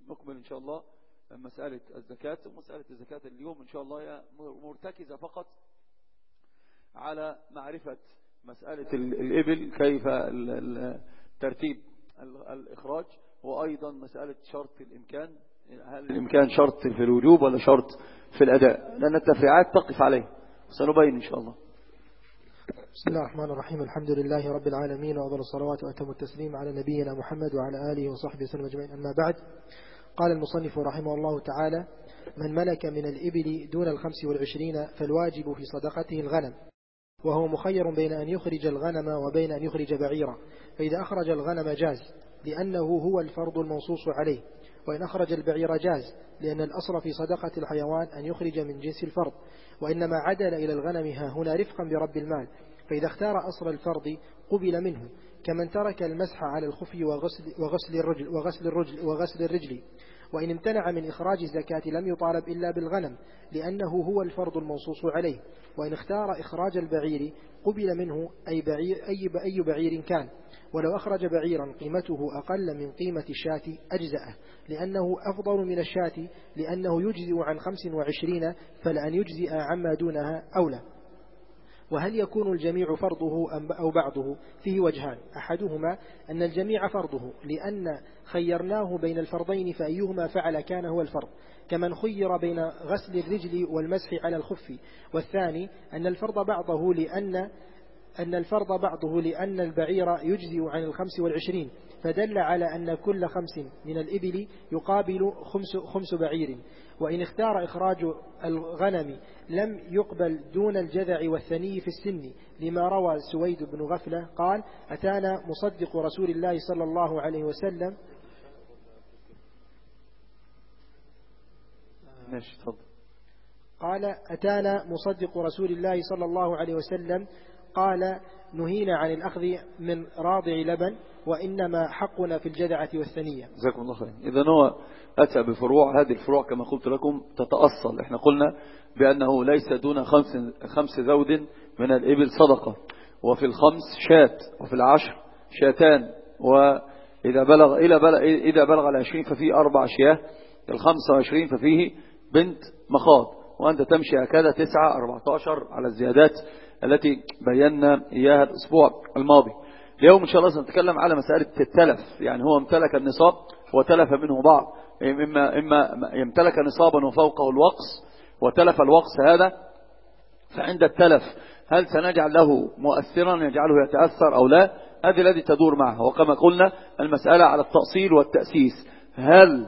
نكمل إن شاء الله مسألة الزكاة. ومسألة الزكاة اليوم إن شاء الله هي مرتكزة فقط على معرفة مسألة الإبل، كيف ترتيب الإخراج، وأيضا مسألة شرط الإمكان، هل الإمكان شرط في الوجوب ولا شرط في الأداء، لأن التفريعات تقف عليه، سنبين إن شاء الله. بسم الله الرحمن الرحيم. الحمد لله رب العالمين، وأفضل الصلوات وأتم التسليم على نبينا محمد وعلى آله وصحبه وسلم أجمعين. أما بعد، قال المصنف رحمه الله تعالى: من ملك من الإبل دون 25 فالواجب في صدقته الغنم، وهو مخير بين أن يخرج الغنم وبين أن يخرج بعيرا، فإذا أخرج الغنم جاز لأنه هو الفرض المنصوص عليه، وإن أخرج البعير جاز لأن الأصل في صدقة الحيوان أن يخرج من جنس الفرض، وإنما عدل إلى الغنم هنا رفقا برب المال، فإذا اختار أصل الفرض قبل منه، كمن ترك المسح على الخف وغسل الرجل. وإن امتنع من إخراج الزكاة لم يطالب إلا بالغنم لأنه هو الفرض المنصوص عليه، وإن اختار إخراج البعير قبل منه أي بعير كان، ولو أخرج بعيرا قيمته أقل من قيمة الشاة أجزأه، لأنه أفضل من الشاة، لأنه يجزئ عن 25، فلأن يجزئ عما دونها أولى. وهل يكون الجميع فرضه أو بعضه؟ فيه وجهان: أحدهما أن الجميع فرضه، لأن خيرناه بين الفرضين فأيهما فعل كان هو الفرض، كمن خير بين غسل الرجل والمسح على الخف. والثاني أن الفرض بعضه لأن البعير يجزئ عن 25، فدل على أن كل 5 من الإبل يقابل 5 بعير. وإن اختار إخراج الغنم لم يقبل دون الجذع والثني في السن، لما روى سويد بن غفلة قال: أتانا مصدق رسول الله صلى الله عليه وسلم قال: نهينا عن الأخذ من راضع لبن، وإنما حقنا في الجذعة والثنية. جزاكم الله خير. إذا هو أتى بفروع، هذه الفروع كما قلت لكم تتأصل. احنا قلنا بأنه ليس دون 5 ذود من الإبل صدقة، وفي 5 شاة، وفي 10 شاتان، وإذا بلغ 20 ففيه 4 شياه، 25 ففيه بنت مخاض، وأنت تمشي هكذا 9 14 على الزيادات التي بينا إياها الأسبوع الماضي. اليوم إن شاء الله سنتكلم على مسألة التلف، يعني هو امتلك النصاب وتلف منه بعض، إما يمتلك نصابا وفوقه الوقص وتلف الوقص هذا، فعند التلف هل سنجعل له مؤثرا يجعله يتأثر أو لا؟ هذه التي تدور معها. وكما قلنا المسألة على التأصيل والتأسيس، هل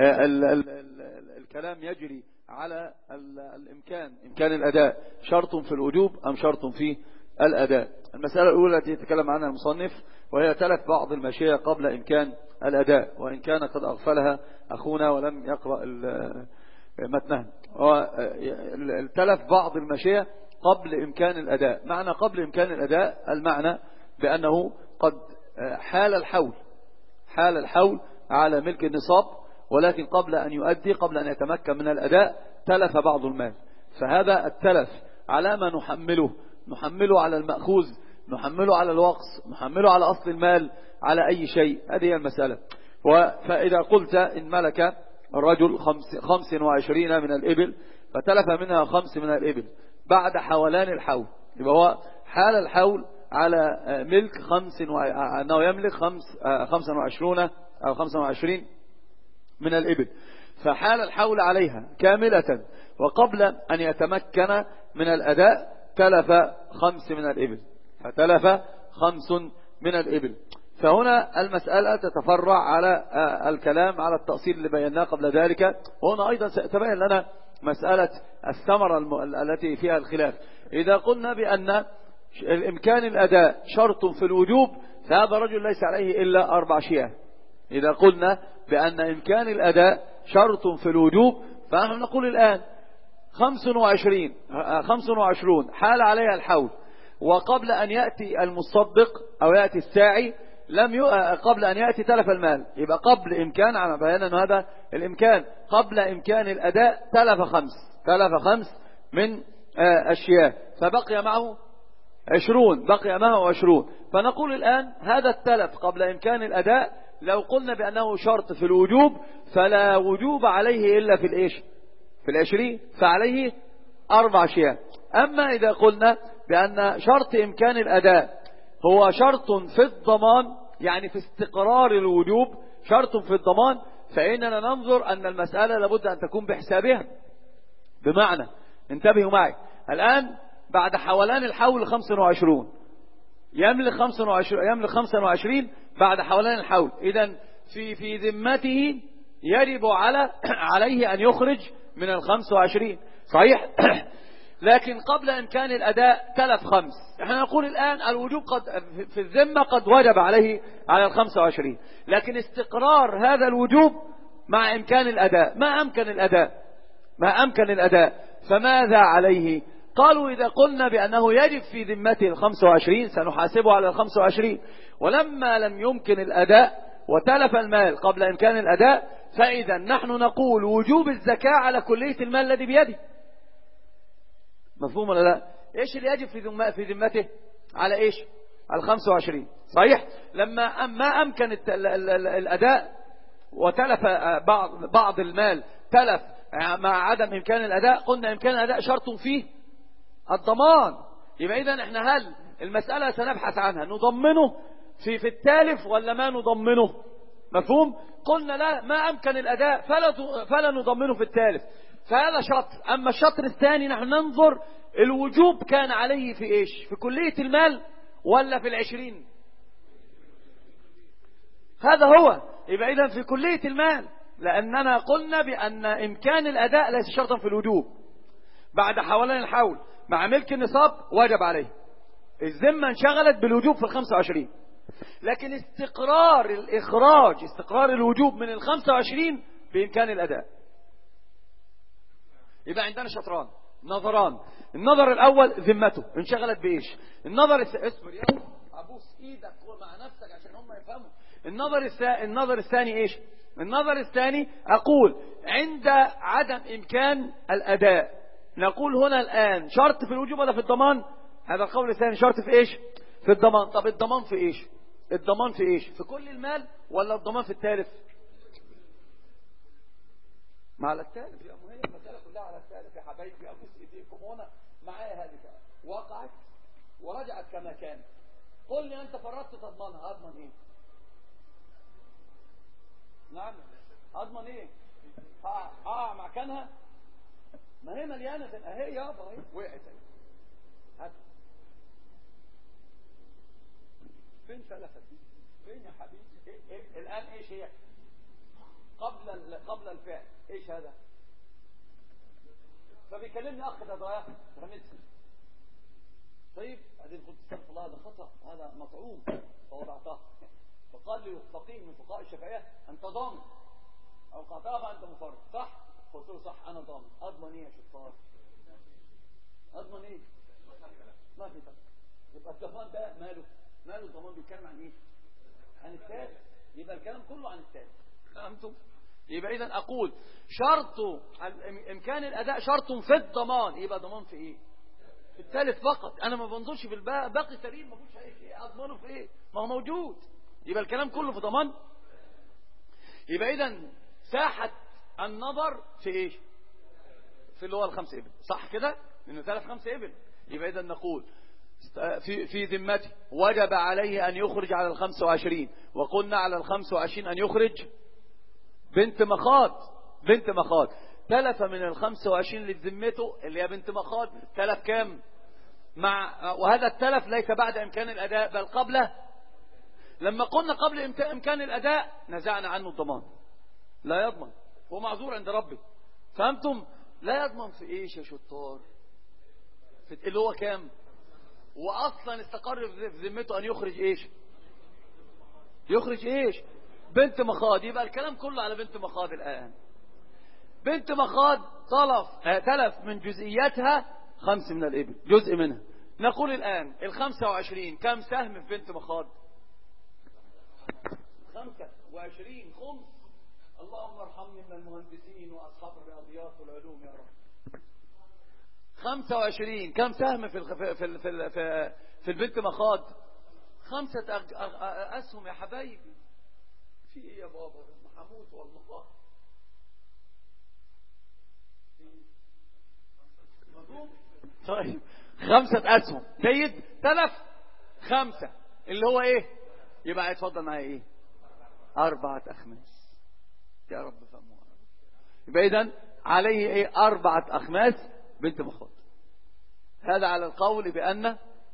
الكلام يجري على إمكان الأداء شرط في الوجوب أم شرط في الأداء؟ المسألة الأولى التي يتكلم عنها المصنف وهي تلف بعض الماشية قبل إمكان الأداء، وإن كان قد أغفلها أخونا ولم يقرأ متنها. تلف بعض الماشية قبل إمكان الأداء. معنى قبل إمكان الأداء المعنى بأنه قد حال الحول على ملك النصاب، ولكن قبل أن يؤدي، قبل أن يتمكن من الأداء، تلف بعض المال. فهذا التلف على ما نحمله على المأخوذ، نحمله على الوقص، نحمله على أصل المال، على أي شيء. هذه هي المسألة. فإذا قلت إن ملك الرجل 25 من الإبل فتلف منها 5 من الإبل بعد حولان الحول، يبقى هو حال الحول على ملك أنه يملك 25 أو 25 من الإبل، فحال الحول عليها كاملة، وقبل أن يتمكن من الأداء تلف 5 من الإبل، فتلف 5 من الإبل. فهنا المسألة تتفرع على الكلام على التأصيل اللي بيناه قبل ذلك. وهنا أيضا سيتبين لنا مسألة الثمرة التي فيها الخلاف. إذا قلنا بأن الإمكان الأداء شرط في الوجوب، فهذا الرجل ليس عليه إلا 4 شياه. إذا قلنا بأن إمكان الأداء شرط في الوجوب، فنحن نقول الآن 25 حال عليها الحول، وقبل أن يأتي المصدق أو يأتي الساعي قبل أن يأتي تلف المال، يبقى قبل إمكان، على بيانا أن هذا الإمكان قبل إمكان الأداء تلف 5 من الشياه، فبقي معه 20، فنقول الآن هذا التلف قبل إمكان الأداء لو قلنا بأنه شرط في الوجوب فلا وجوب عليه إلا في الإيش؟ في 20، فعليه 4 أشياء. أما إذا قلنا بأن شرط إمكان الأداء هو شرط في الضمان، يعني في استقرار الوجوب شرط في الضمان، فإننا ننظر أن المسألة لابد أن تكون بحسابها. بمعنى انتبهوا معي الآن، بعد حولان الحول 25 يملك 25 بعد حولان الحول، إذن في ذمته يجب عليه أن يخرج من 25 صحيح. لكن قبل إمكان الأداء تلف 5، احنا نقول الآن الوجوب قد في الذمة قد وجب عليه على 25، لكن استقرار هذا الوجوب مع إمكان الأداء ما أمكن الأداء فماذا عليه؟ قالوا إذا قلنا بأنه يجب في ذمته 25 سنحاسبه على 25، ولما لم يمكن الأداء وتلف المال قبل إمكان الأداء فإذا نحن نقول وجوب الزكاة على كلية المال الذي بيده. مفهوم ولا لا؟ إيش اللي يجب في ذمته؟ على إيش؟ على 25 صحيح. لما ما أمكن الأداء وتلف بعض المال تلف مع عدم إمكان الأداء، قلنا إمكان الأداء شرط فيه الضمان. يبقى إذن إحنا هل المسألة سنبحث عنها نضمنه في التالف ولا ما نضمنه؟ مفهوم؟ قلنا لا، ما أمكن الأداء فلا نضمنه في التالف، فهذا شطر. أما الشطر الثاني نحن ننظر الوجوب كان عليه في إيش؟ في كلية المال ولا في 20؟ هذا هو. يبقى إذن في كلية المال، لأننا قلنا بأن إمكان الأداء ليس شرطا في الوجوب. بعد حولان الحول مع ملك النصاب وجب عليه، الذمة انشغلت بالوجوب في 25، لكن استقرار الإخراج استقرار الوجوب من 25 بإمكان الأداء. يبقى عندنا شطران نظران. النظر الأول ذمته انشغلت بإيش؟ اصبر يا أبوس إيدك مع نفسك عشان هم يفهموا. النظر الثاني إيش؟ النظر الثاني أقول عند عدم إمكان الأداء نقول هنا الآن شرط في الوجوب ولا في الضمان؟ هذا القول الثاني شرط في إيش؟ في الضمان. طب الضمان في إيش؟ الضمان في إيش؟ في كل المال ولا الضمان في التالف؟ ما على التالف يا أمهي، المسألة كلها على التالف يا حبايبي. أبوس إيديكم هنا معايا، هذه وقعت ورجعت كما كانت. قل لي أنت فرطت تضمنها، أضمن إيه؟ نعم أضمن إيه؟ مكانها ما هي مليانة اهي يابا، اهي وقعت اهي. هات فين فلفت دي؟ فين يا حبيبي؟ الآن ايش هي؟ قبل الفعل ايش هذا؟ فبيكلمني اخ ده ضياع رميتها. طيب بعدين قلت استغفر الله هذا خطأ، هذا مطعوم، فوضعتها. فقال لي فقيه من فقهاء الشافعية انت ضامن اوقعتها فانت مفرط، صح؟ قلت له صح انا ضامن. اضمن ايه يا شطار؟ اضمن ايه؟ ما في فرق. يبقى الضمان ده ماله الضمان بيتكلم عن ايه؟ عن التالف. يبقى الكلام كله عن التالف. فهمتم؟ يبقى اذا اقول شرط امكان الاداء شرط في الضمان، يبقى ضمان في ايه؟ في التالف فقط. انا ما بنظرش في باقي سليم، ما فيش اي شيء اضمنه في ايه؟ ما هو موجود. يبقى الكلام كله في ضمان. يبقى اذا ساحة النظر في ايش؟ في اللي هو 5 إبل، صح كده؟ لانه تلف 5 إبل. يبقى اذا نقول في ذمته وجب عليه ان يخرج على 25، وقلنا على 25 ان يخرج بنت مخاض. تلف من 25 لذمته اللي هي بنت مخاض، تلف كام؟ وهذا التلف ليس بعد امكان الاداء بل قبله. لما قلنا قبل امكان الاداء نزعنا عنه الضمان، لا يضمن، هو معذور عند ربه. فهمتم؟ لا يضمن في ايش يا شطار؟ في اللي هو كام؟ واصلا استقر في ذمته ان يخرج ايش؟ يخرج ايش؟ بنت مخاض. يبقى الكلام كله على بنت مخاض. الان بنت مخاض تلف من جزئياتها 5 من الإبل، جزء منها. نقول الآن 25 كم سهم في بنت مخاض؟ 25 خمس. اللهم ارحمني من المهندسين وأصحاب الرياضيات والعلوم يا رب. 25 كم سهم في البنت مخاض؟ 5 أسهم يا حبايبي. في ايه يا بابا؟ محمود والله مفهوم. طيب 5 أسهم جيد. تلف 5 اللي هو ايه؟ يبقى هيتفضل معايا ايه؟ 4 أخماس. يا رب فهموها. يبقى اذا عليه ايه؟ 4 أخماس بنت مخاض. هذا على القول بأن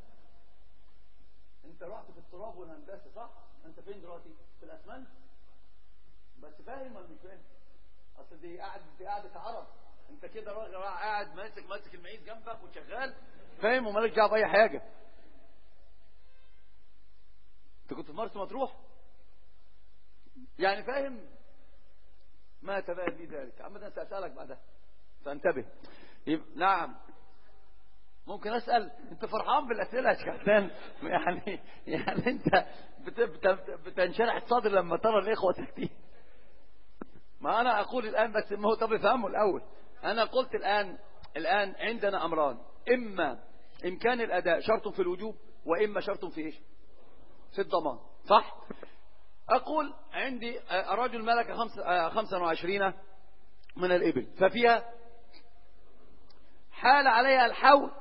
انت رحت في التراب والهندسة صح؟ انت فين دلوقتي؟ في الأسمنت. بس فاهم ولا مش فاهم؟ اصل دي قاعدة عرب. انت كده راجل قاعد ماسك المعيز جنبك وشغال فاهم ومالك دعوه باي حاجه. انت كنت في مرسى مطروح يعني فاهم. ما تبين لي ذلك عامه سأسألك بعدها فانتبه. نعم ممكن أسأل. انت فرحان بالأسئلة يا شيخ يعني انت بتنشرح الصدر لما ترى الإخوة تكتين. ما أنا أقول الآن بس ما هو طب افهمه الأول. أنا قلت الآن عندنا أمران. إما إمكان الأداء شرط في الوجوب وإما شرط في إيش؟ في الضمان صح؟ أقول عندي رجل ملك 25 من الإبل ففيها حال عليها الحول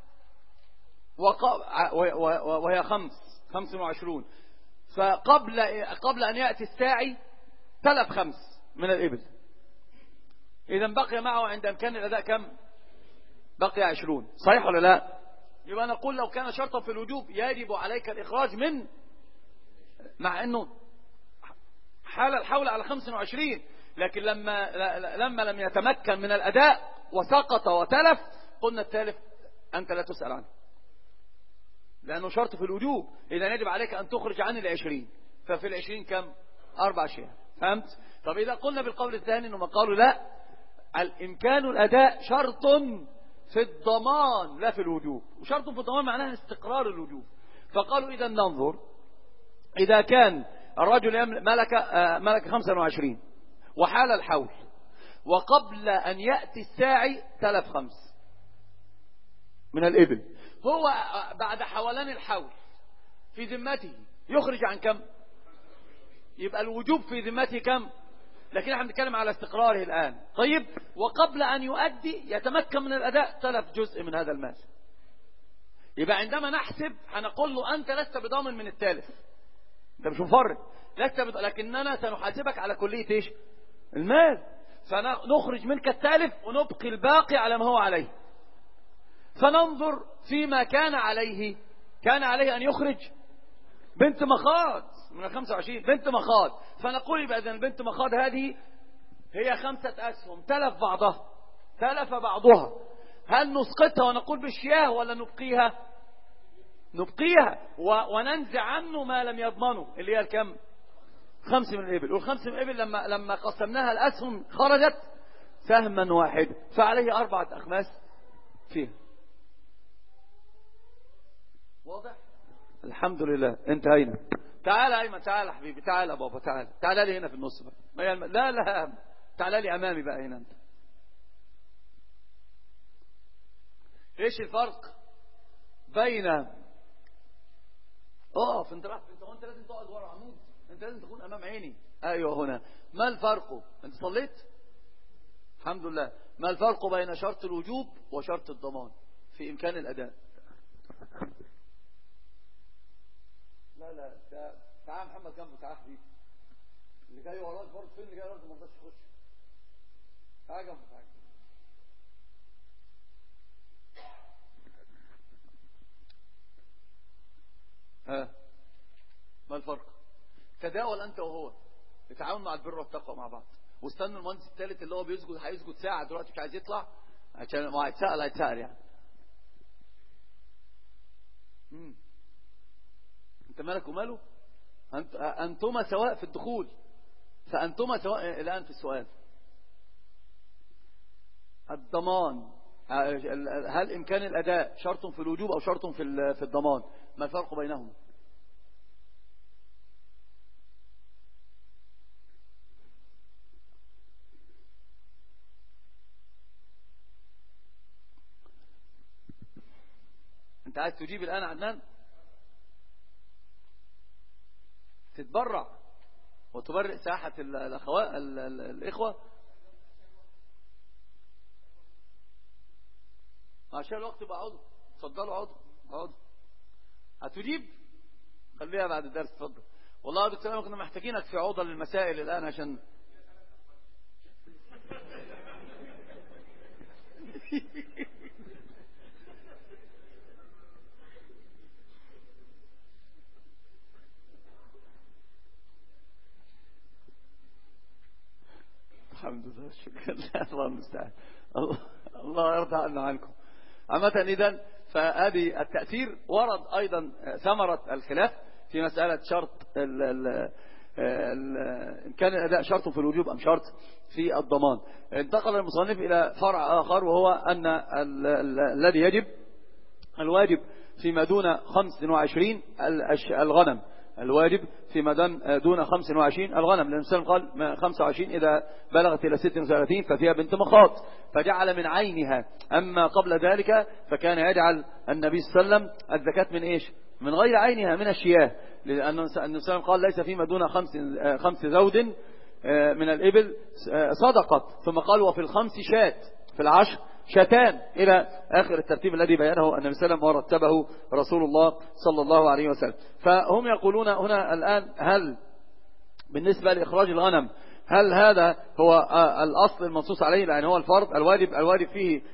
وهي 25 فقبل أن يأتي الساعي تلف 5 من الإبل. إذا بقي معه عند إمكان الأداء كم؟ بقي 20 صحيح ولا لا؟ يبقى نقول لو كان شرطا في الوجوب يجب عليك الإخراج من مع أنه حال الحول على 25 لكن لما لم يتمكن من الأداء وسقط وتلف قلنا التالف أنت لا تسأل عنه لأنه شرط في الوجوب. إذا يجب عليك أن تخرج عن 20 ففي 20 كم؟ 4 أشياء. فهمت؟ طب إذا قلنا بالقول الثاني إنه قالوا لا الإمكان الأداء شرط في الضمان لا في الوجوب. وشرط في الضمان معناها استقرار الوجوب. فقالوا إذا ننظر إذا كان الرجل ملك 25 وحال الحول وقبل أن يأتي الساعي تلف 5 من الإبل هو بعد حولان الحول في ذمته يخرج عن كم؟ يبقى الوجوب في ذمته كم؟ لكن احنا بنتكلم على استقراره الآن. طيب وقبل أن يؤدي يتمكن من الأداء تلف جزء من هذا المال. يبقى عندما نحسب هنقول له أنت لست بضامن من التالف. أنت مش مفرط لكننا سنحاسبك على كلية إيش؟ المال. فنخرج منك التالف ونبقي الباقي على ما هو عليه. فننظر فيما كان عليه أن يخرج بنت مخاض من 25 بنت مخاض. فنقول يبقى إذن البنت مخاض هذه هي 5 أسهم تلف بعضها. هل نسقطها ونقول بالشياه ولا نبقيها وننزع عنه ما لم يضمنه اللي هي الكم؟ 5 من الإبل. وال5 من الإبل لما قسمناها الأسهم خرجت سهما واحدا فعليه 4 أخماس فيها. واضح؟ الحمد لله انتهينا. تعال أيمن تعال يا حبيبي تعال يا بابا تعال لي هنا في النص بقى. لا تعال لي أمامي بقى هنا. انت ايش الفرق بين انت لازم تقعد ورا عمود. انت لازم تكون امام عيني. ايوه هنا. ما الفرق؟ انت صليت؟ الحمد لله. ما الفرق بين شرط الوجوب وشرط الضمان في امكان الاداء؟ لا تعال محمد جنبه تعال حبيبي. اللي جاي وراك برضه فين؟ اللي جاي وراك ما رضاش يخش. تعال جنبه تعال. ما الفرق؟ تداول انت وهو تتعاون مع البر والتقوى مع بعض. واستنوا المهندس الثالث اللي هو هيسجد ساعة دلوقتي مش عايز يطلع عشان ما هيتسأل يعني. انت مالك وماله؟ انتما سواء في الدخول فانتما سواء الان في السؤال. الضمان هل امكان الاداء شرط في الوجوب او شرط في الضمان؟ ما الفرق بينهما؟ انت عايز تجيب الان عدنان؟ تتبرع وتبرئ ساحة الإخوة عشان الوقت يبقى عضو. اتفضلوا عضو هتجيب خليها بعد الدرس. اتفضل. والله يا دكتور كنا محتاجينك في عوضة للمسائل الآن عشان الحمد لله شكرا لله. الله المستعان. الله يرضى عنا عنكم. عامة إذن فهذه التأثير ورد أيضا ثمرة الخلاف في مسألة شرط إن كان الأداء شرط في الوجوب أم شرط في الضمان. انتقل المصنف إلى فرع آخر وهو أن الذي يجب الواجب فيما دون 25 الغنم. الواجب فيما دون 25 الغنم، لأن الإنسان قال 25 إذا بلغت إلى 36 ففيها بنت مخاض فجعل من عينها. أما قبل ذلك فكان يجعل النبي صلى الله عليه وسلم الزكاة من إيش؟ من غير عينها، من الشياه، لأن النبي صلى الله عليه وسلم قال ليس فيما دون خمس زود من الإبل صدقة، ثم قال وفي الخمس شاة، في العشر شاتان، إلى آخر الترتيب الذي بيانه النبي صلى الله عليه وسلم ورتبه رسول الله صلى الله عليه وسلم. فهم يقولون هنا الآن هل بالنسبة لإخراج الغنم هل هذا هو الأصل المنصوص عليه، يعني هو الفرض الواجب فيه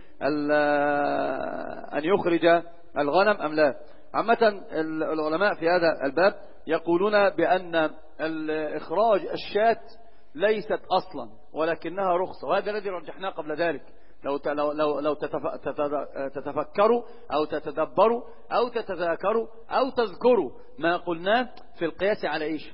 أن يخرج الغنم أم لا؟ عامة العلماء في هذا الباب يقولون بأن إخراج الشاة ليست أصلا ولكنها رخصة، وهذا الذي رجحناه قبل ذلك. لو تتفكروا أو تتدبروا أو تتذاكروا أو تذكروا ما قلناه في القياس على إيش؟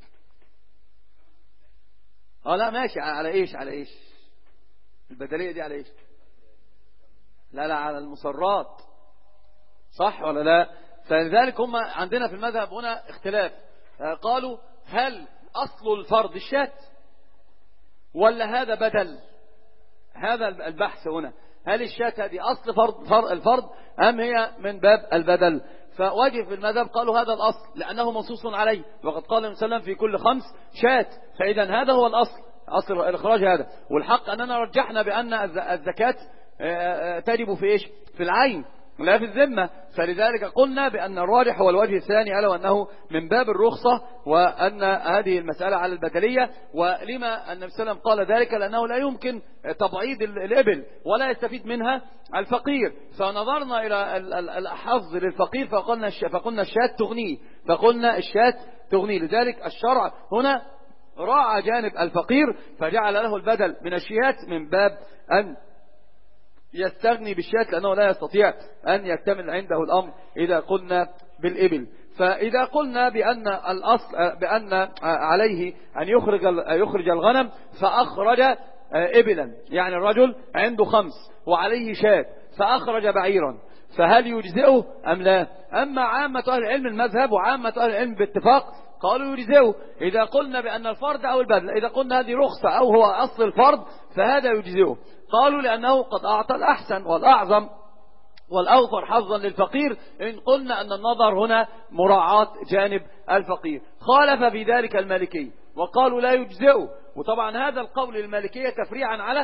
لا ماشي، على إيش البدلية دي على إيش؟ لا على المصرات، صح ولا لا؟ فلذلك هم عندنا في المذهب هنا اختلاف. قالوا هل أصل الفرض الشاة ولا هذا بدل؟ هذا البحث هنا، هل الشاة هذه أصل الفرض أم هي من باب البدل؟ فوجه في المذهب قالوا هذا الأصل لأنه منصوص عليه، وقد قال النبي صلى الله عليه وسلم في كل 5 شاة، فإذا هذا هو أصل الإخراج هذا. والحق أننا رجحنا بأن الزكاة تجب في إيش؟ في العين لا في الذمة، فلذلك قلنا بأن الراجح هو الوجه الثاني، ألا وأنه من باب الرخصة، وأن هذه المسألة على البدلية. ولما النبي صلى الله عليه وسلم قال ذلك؟ لأنه لا يمكن تبعيض الإبل ولا يستفيد منها الفقير، فنظرنا إلى الحظ للفقير فقلنا الشاة تغنيه. لذلك الشرع هنا راعى جانب الفقير فجعل له البدل من الشيات من باب أن يستغني بالشاة، لأنه لا يستطيع أن يكتمل عنده الأمر إذا قلنا بالإبل. فإذا قلنا بأن الأصل بأن عليه أن يخرج الغنم فأخرج إبلا، يعني الرجل عنده 5 وعليه شاة فأخرج بعيرا، فهل يجزئه أم لا؟ أما عامة أهل العلم المذهب وعامة أهل العلم باتفاق قالوا يجزئه إذا قلنا بأن الفرض أو البدل، إذا قلنا هذه رخصة أو هو أصل الفرض فهذا يجزئه. قالوا لأنه قد أعطى الأحسن والأعظم والأوفر حظا للفقير، إن قلنا أن النظر هنا مراعاة جانب الفقير. خالف في ذلك المالكي وقالوا لا يجزئه، وطبعا هذا القول المالكية تفريعا على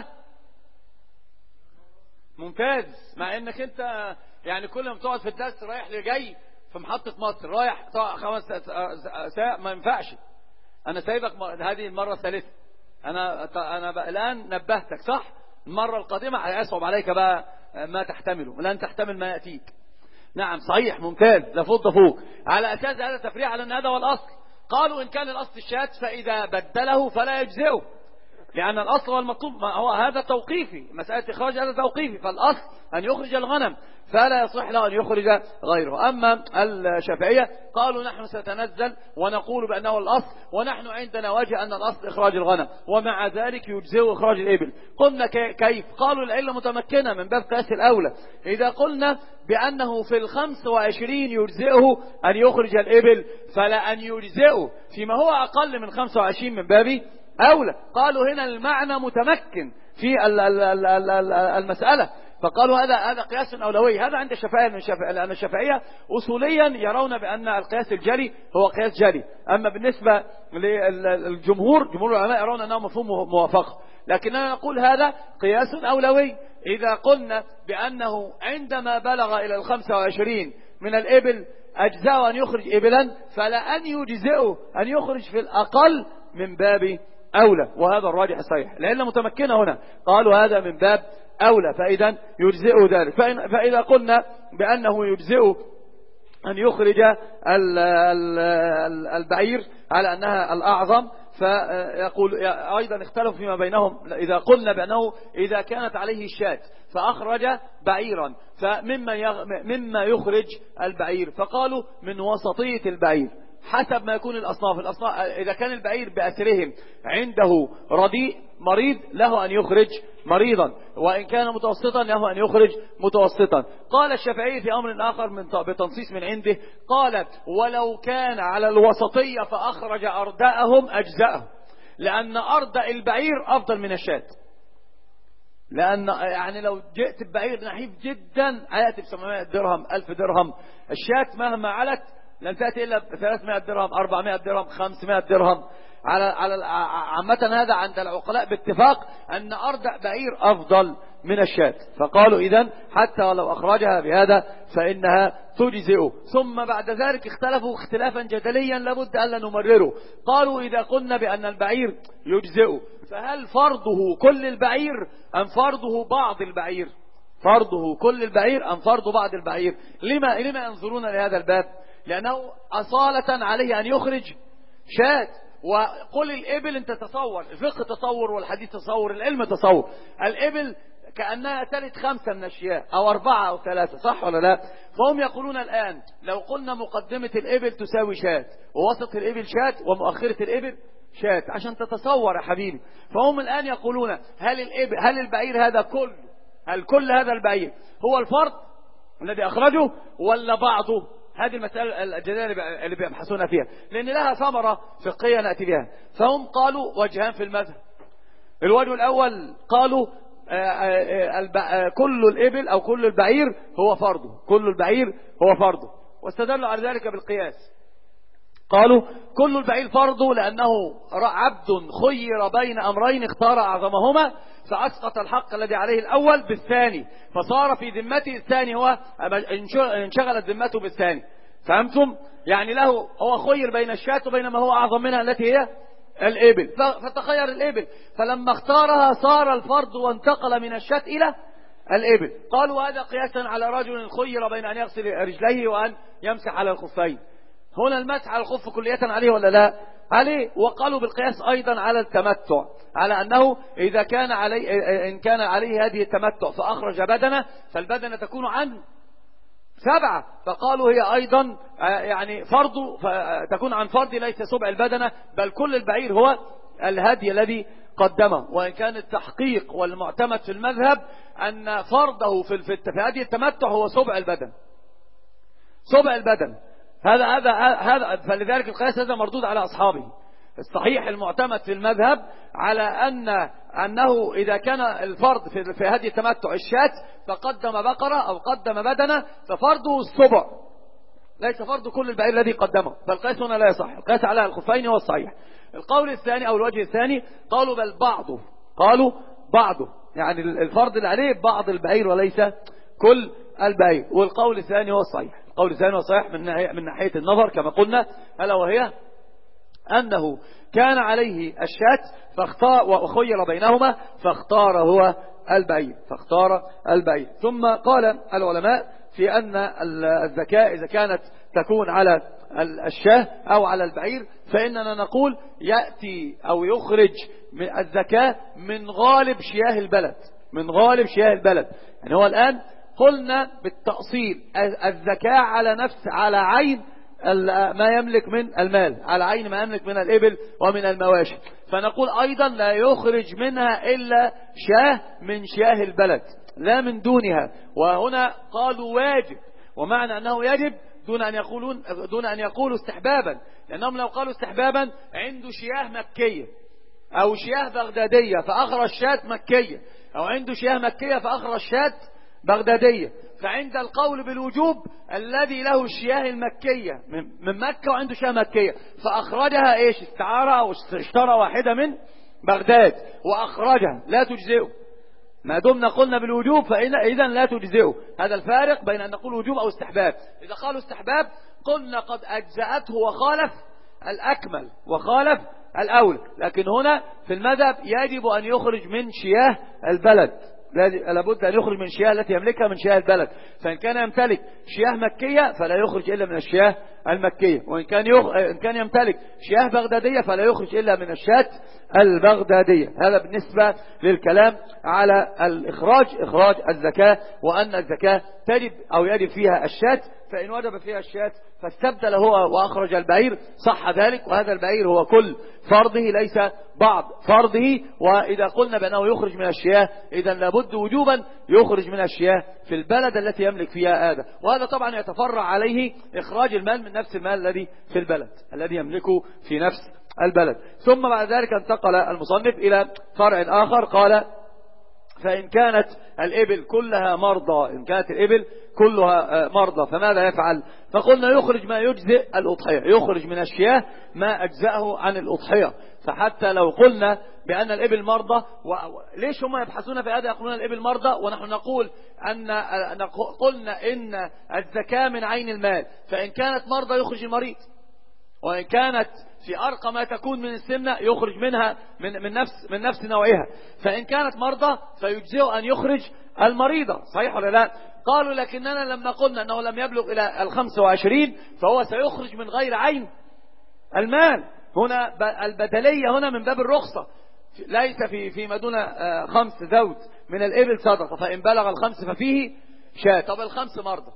ممتاز، مع انك انت يعني كل ما تقعد في الدرس رايح لجاي في محطة مصر رايح 5 ساعات ما ينفعش. انا سايبك هذه المرة الثالثة، انا بقى الان نبهتك صح، المرة القادمة هيصعب عليك بقى ما تحتمله، لن تحتمل ما يأتيك. نعم صحيح ممتاز، لفض فوق. على أساس هذا تفريع على أن هذا هو الأصل. قالوا إن كان الأصل الشاة فإذا بدله فلا يجزئه، لأن الأصل والمطلوب هو هذا توقيفي، مسألة إخراج هذا توقيفي، فالأصل أن يخرج الغنم فلا يصح له أن يخرج غيره. أما الشافعية قالوا نحن سنتنزل ونقول بأنه الأصل، ونحن عندنا وجه أن الأصل إخراج الغنم، ومع ذلك يجزئ إخراج الإبل. قلنا كيف؟ قالوا العلة متمكنة من باب قياس الأولى. إذا قلنا بأنه في 25 يجزئه أن يخرج الإبل، فلا أن يجزئه فيما هو أقل من 25 من باب أولى. قالوا هنا المعنى متمكن في المسألة، فقالوا هذا قياس أولوي. هذا عند الشافعية، لأن الشافعية أصوليا يرون بأن القياس الجلي هو قياس جلي. أما بالنسبة للجمهور، جمهور العلماء يرون أنه مفهوم موافقة. لكننا نقول هذا قياس أولوي. إذا قلنا بأنه عندما بلغ إلى 25 من الإبل أجزاء أن يخرج إبلا، فلا أن يجزئه أن يخرج في الأقل من باب أولى، وهذا الراجح الصحيح، لأن متمكنة هنا قالوا هذا من باب أولى، فإذا يجزئه ذلك. فإذا قلنا بأنه يجزئه أن يخرج البعير على أنها الأعظم، فيقول أيضا اختلفوا فيما بينهم إذا قلنا بأنه إذا كانت عليه الشاة فأخرج بعيرا فمما يخرج البعير، فقالوا من وسطية البعير حسب ما يكون الأصناف. إذا كان البعير بأسرهم عنده رديء مريض له أن يخرج مريضا، وإن كان متوسطا له أن يخرج متوسطا. قال الشافعي في أمر آخر بتنصيص من عنده، قال ولو كان على الوسطية فأخرج أرداءهم أجزاءهم، لأن أرداء البعير أفضل من الشاة. لأن يعني لو جئت ببعير نحيف جدا هيأتي ب700 درهم 1000 درهم، الشاة مهما علت لن تأتي إلا 300 درهم 400 درهم 500 درهم. عامة هذا عند العقلاء باتفاق أن أردأ بعير أفضل من الشاة. فقالوا إذن حتى ولو أخرجها بهذا فإنها تجزئ. ثم بعد ذلك اختلفوا اختلافا جدليا لابد أن نمرره. قالوا إذا قلنا بأن البعير يجزئ فهل فرضه كل البعير أم فرضه بعض البعير؟ فرضه كل البعير أم فرض بعض البعير؟ لما ينظرون لهذا الباب؟ لأنه أصالة عليه أن يخرج شاة. وقل الإبل، أنت تصور، الفقه تصور والحديث تصور، العلم تصور، الإبل كأنها تلت 5 من الشياه أو 4 أو 3، صح ولا لا؟ فهم يقولون الآن لو قلنا مقدمة الإبل تساوي شاة، ووسط الإبل شاة، ومؤخرة الإبل شاة، عشان تتصور يا حبيبي. فهم الآن يقولون هل البعير هذا كل هذا البعير هو الفرد الذي أخرجه ولا بعضه؟ هذه المسألة الجدال اللي بيبحثون فيها، لأن لها ثمرة فقهية نأتي بها. فهم قالوا وجهان في المذهب. الوجه الأول قالوا كل الإبل أو كل البعير هو فرضه، كل البعير هو فرضه، واستدلوا على ذلك بالقياس. قالوا كل البعير فرضه لأنه عبد خير بين أمرين اختار أعظمهما فأسقط الحق الذي عليه الأول بالثاني، فصار في ذمته الثاني هو انشغلت ذمته بالثاني. فهمتم؟ يعني له هو خير بين الشاة وبين ما هو أعظم منها التي هي الإبل، فتخير الإبل، فلما اختارها صار الفرض وانتقل من الشاة إلى الإبل. قالوا هذا قياسا على رجل خير بين أن يغسل رجليه وأن يمسح على الخفين. هنا المسح على الخف كلية عليه ولا لا؟ عليه. وقالوا بالقياس أيضا على التمتع، على أنه إذا كان عليه إن كان عليه هذه التمتع فأخرج بدنه، فالبدنة تكون عن 7، فقالوا هي أيضا يعني فرض، تكون عن فرض ليس سبع البدنة، بل كل البعير هو الهدي الذي قدمه. وإن كان التحقيق والمعتمد في المذهب أن فرضه في هذه التمتع هو سبع البدن، سبع البدن. هذا فلذلك القياس هذا مردود على أصحابه. الصحيح المعتمد في المذهب على أنه إذا كان الفرض في هذه التمتع الشاة فقدم بقرة أو قدم بدنة ففرضه السبع، ليس فرض كل البعير الذي قدمه، فالقياس هنا لا يصح. القياس على الخفين هو الصحيح. القول الثاني أو الوجه الثاني قالوا بل بعضه، قالوا بعضه يعني الفرض اللي عليه بعض البعير وليس كل البعير، والقول الثاني هو الصحيح. القول الثاني هو صحيح من ناحية النظر كما قلنا، ألا وهي أنه كان عليه الشاة فاختار وخير بينهما فاختار هو البعير، فاختار البعير. ثم قال العلماء في أن الزكاة إذا كانت تكون على الشاة أو على البعير فإننا نقول يأتي أو يخرج من الزكاة من غالب شياه البلد، من غالب شياه البلد. يعني هو الآن قلنا بالتأصيل الزكاة على عين ما يملك من المال، على عين ما يملك من الإبل ومن المواشي، فنقول أيضا لا يخرج منها إلا شاه من شياه البلد لا من دونها. وهنا قالوا واجب، ومعنى أنه يجب دون أن يقولوا استحبابا، لأنهم لو قالوا استحبابا عنده شياه مكية أو شياه بغدادية فأخرج شاة مكية، أو عنده شياه مكية فأخرج شاة بغدادية. فعند القول بالوجوب الذي له الشياه المكية من مكة وعنده شياه مكية فأخرجها إيش؟ استعارة أو اشترى واحدة من بغداد وأخرجها لا تجزئه. ما دمنا قلنا بالوجوب فإذا لا تجزئه. هذا الفارق بين أن نقول وجوب أو استحباب. إذا قالوا استحباب قلنا قد أجزأته وخالف الأكمل وخالف الأولى. لكن هنا في المذهب يجب أن يخرج من شياه البلد، لابد أن يخرج من شياه التي يملكها من شياه البلد. فإن كان يمتلك شياه مكية فلا يخرج إلا من الشياه المكية، وإن كان يمتلك شياه بغدادية فلا يخرج إلا من الشاة البغدادية. هذا بالنسبة للكلام على الإخراج، إخراج الزكاة، وأن الزكاة تجب أو يجب فيها الشاة. فإن وجب فيها الشاة فاستبدل هو وأخرج البعير صح ذلك، وهذا البعير هو كل فرضه ليس بعض فرضه. وإذا قلنا بأنه يخرج من الشياه إذا لابد وجوبا يخرج من الشياه في البلد التي يملك فيها هذا. وهذا طبعا يتفرع عليه إخراج المال من نفس المال الذي في البلد الذي يملكه في نفس البلد. ثم بعد ذلك انتقل المصنف إلى فرع آخر قال: فإن كانت الإبل كلها مرضى، إن كانت الإبل كلها مرضى فماذا يفعل؟ فقلنا يخرج ما يجزئ الأضحية، يخرج من الشياه ما أجزأه عن الأضحية. فحتى لو قلنا بأن الإبل مرضى، ليش هم يبحثون في هذا يقولون الإبل مرضى ونحن نقول قلنا إن الزكاة من عين المال، فإن كانت مرضى يخرج المريض، وإن كانت في أرقى ما تكون من السمنة يخرج منها من نفس نوعها. فإن كانت مرضى فيجزئ أن يخرج المريضة، صحيح ولا لا؟ قالوا لكننا لما قلنا أنه لم يبلغ إلى 25 فهو سيخرج من غير عين المال. هنا البدلية هنا من باب الرخصة، ليس في ما دون 5 ذود من الإبل صدقة، فإن بلغ 5 ففيه شاة. طب 5 مرضى،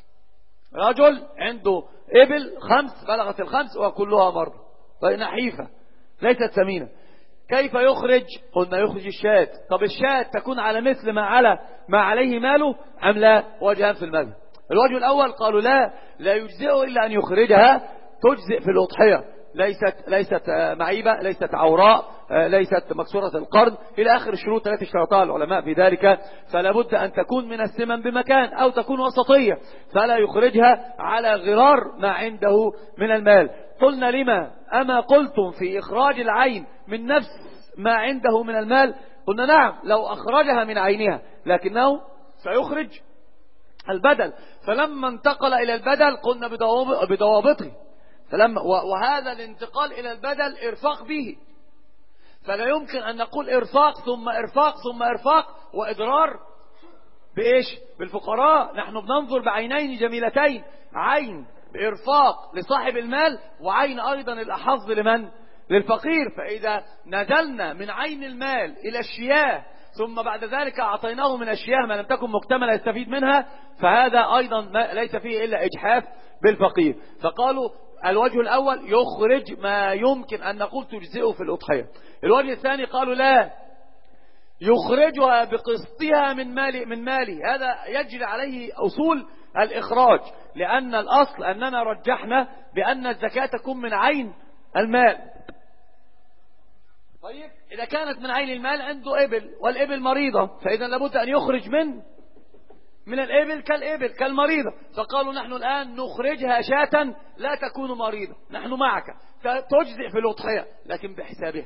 رجل عنده إبل 5 بلغت 5 وكلها مرضى، نحيفة ليست سمينة، كيف يخرج؟ قلنا يخرج الشاة. طب الشاة تكون على مثل ما عليه ماله أم لا؟ وجهان في المذهب. الوجه الأول قالوا لا يجزئه إلا أن يخرجها تجزئ في الأضحية، ليست معيبة، ليست عوراء، ليست مكسورة القرن، إلى آخر الشروط التي اشترطها العلماء في ذلك. فلا بد أن تكون من السمن بمكان أو تكون وسطية، فلا يخرجها على غرار ما عنده من المال. قلنا لما؟ أما قلتم في إخراج العين من نفس ما عنده من المال؟ قلنا نعم لو أخرجها من عينها، لكنه سيخرج البدل. فلما انتقل إلى البدل قلنا بضوابطه، وهذا الانتقال إلى البدل إرفاق به، فلا يمكن أن نقول إرفاق ثم إرفاق ثم إرفاق وإضرار بإيش؟ بالفقراء. نحن بننظر بعينين جميلتين، عين بإرفاق لصاحب المال، وعين أيضا الأحظ لمن؟ للفقير. فإذا نزلنا من عين المال إلى الشياه ثم بعد ذلك أعطيناه من الشياه ما لم تكن مكتملة يستفيد منها، فهذا أيضا ليس فيه إلا إجحاف بالفقير. فقالوا الوجه الأول يخرج ما يمكن أن نقول تجزئه في الأضحية. الوجه الثاني قالوا لا، يخرجها بقسطها من ماله. هذا يجري عليه أصول الإخراج، لأن الأصل أننا رجحنا بأن الزكاة تكون من عين المال. طيب إذا كانت من عين المال عنده إبل والإبل مريضة، فإذا لابد أن يخرج من الإبل كالإبل كالمريضة. فقالوا نحن الآن نخرجها شاة لا تكون مريضة، نحن معك تجزئ في الأضحية لكن بحسابها.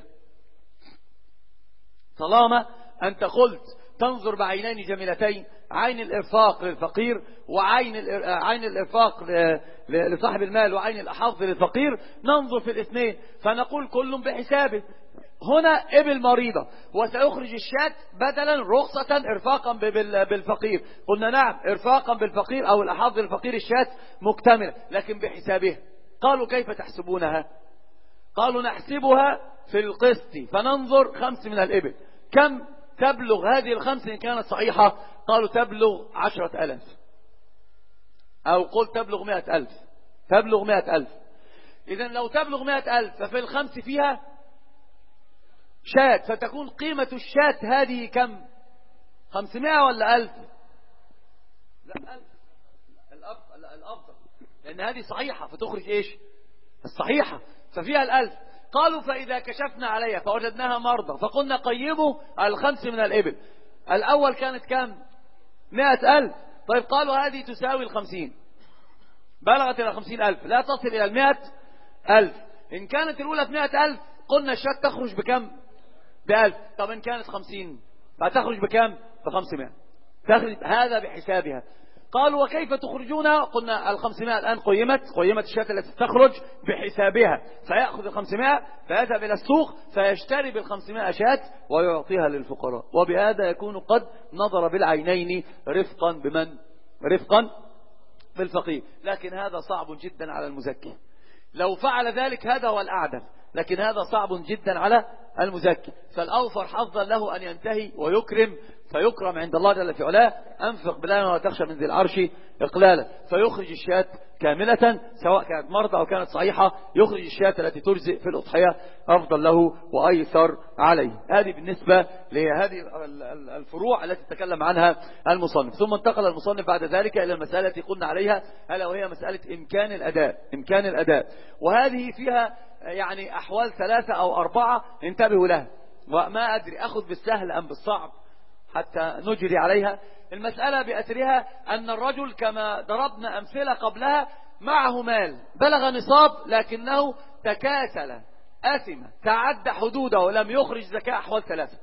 طالما أنت قلت تنظر بعينين جميلتين، عين الإرفاق للفقير وعين الإرفاق لصاحب المال وعين الأحظ للفقير، ننظر في الاثنين فنقول كل بحسابه. هنا إبل مريضة وسيخرج الشاة بدلا رخصة إرفاقا بالفقير. قلنا نعم إرفاقا بالفقير أو الأحظ للفقير الشاة مكتملة لكن بحسابها. قالوا كيف تحسبونها؟ قالوا نحسبها في القسط، فننظر 5 من الإبل كم تبلغ هذه ال5 إن كانت صحيحة؟ قالوا تبلغ 10,000 أو قل تبلغ 100,000. تبلغ 100,000. إذن لو تبلغ 100,000 ففي ال5 فيها شاة، فتكون قيمة الشاة هذه كم؟ 500 ولا 1000؟ لا 1000 الأفضل، لأن هذه صحيحة فتخرج إيش؟ الصحيحة، ففيها 1000. قالوا فإذا كشفنا عليها فوجدناها مرضى فقلنا قيموا 5 من الإبل. الأول كانت كم؟ 100,000. طيب قالوا هذه تساوي 50، بلغت إلى 50,000، لا تصل إلى 100,000. إن كانت الأولى 100,000 قلنا الشاة تخرج بكم؟ ب1000. طب إن كانت 50 فتخرج بكم؟ ب500. تخرج هذا بحسابها. قالوا وكيف تخرجونها؟ قلنا 500 الآن قيمت الشاة التي تخرج بحسابها، فيأخذ 500 فيذهب إلى السوق فيشتري 500 شاة ويعطيها للفقراء، وبهذا يكون قد نظر بالعينين رفقا بمن؟ رفقا بالفقير. لكن هذا صعب جدا على المزكي. لو فعل ذلك هذا هو الأعدل، لكن هذا صعب جدا على المزكي. فالأوفر حظا له أن ينتهي ويكرم، فيكرم عند الله جل في علاه. أنفق بلا ما تخشى من ذي العرش إقلالا، فيخرج الشاة كاملة سواء كانت مرضى أو كانت صحيحة. يخرج الشاة التي تجزئ في الأضحية أفضل له وأيسر عليه. هذه بالنسبة لهذه الفروع التي تكلم عنها المصنف. ثم انتقل المصنف بعد ذلك إلى المسألة التي قلنا عليها، ألا وهي مسألة إمكان الأداء. وهذه فيها يعني أحوال 3 أو 4 انتبهوا لها، وما أدري أخذ بالسهل أم بالصعب حتى نجري عليها. المسألة بأسرها أن الرجل كما ضربنا أمثلة قبلها معه مال بلغ نصاب لكنه تكاسل أثم تعدى حدوده ولم يخرج زكاة أحوال 3.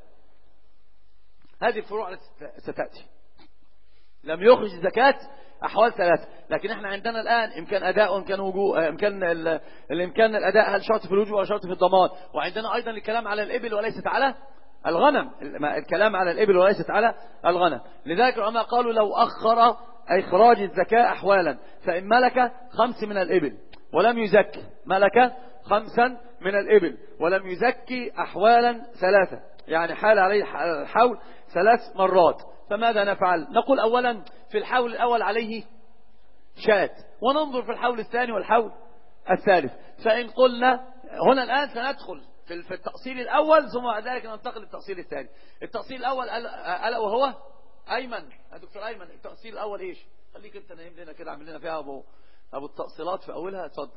هذه الفروع التي ستأتي. لم يخرج زكاة أحوال 3. لكن احنا عندنا الآن إمكان أداء وإمكان وجوه، الإمكان الأداء هل شرط في الوجوه ولا شرط في الضمان. وعندنا أيضا الكلام على الإبل وليست على الغنم، الكلام على الإبل وليست على الغنم. لذلك العلماء قالوا لو أخر إخراج الزكاة أحوالا، فإن ملك 5 من الإبل ولم يزكي، ملك 5 من الإبل ولم يزكي أحوالا 3، يعني حال عليه الحول 3 مرات، فماذا نفعل؟ نقول أولا في الحول الأول عليه شاة، وننظر في الحول الثاني والحول الثالث. فإن قلنا هنا الآن سندخل في التأصيل الأول، ثم بعد ذلك ننتقل للتأصيل الثاني. التأصيل الأول ألا وهو أيمن، دكتور أيمن، التأصيل الأول إيش؟ خليك أنت نايم لنا كده، عامل لنا فيها أبو التأصيلات في أولها. اتفضل.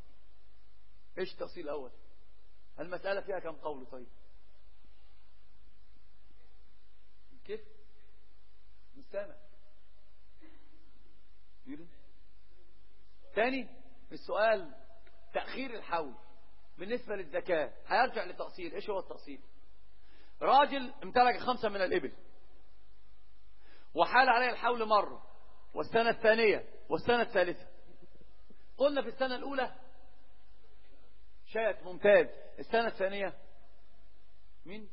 إيش التأصيل الأول؟ المسألة فيها كم قول؟ طيب كيف مستمع ثاني السؤال؟ تأخير الحول بالنسبة للزكاة هيرجع لتأصيل. ايش هو التأصيل؟ راجل امتلك 5 من الإبل وحال عليه الحول مرة والسنة الثانية والسنة الثالثة. قلنا في السنة الأولى شاة، ممتاز. السنة الثانية مين؟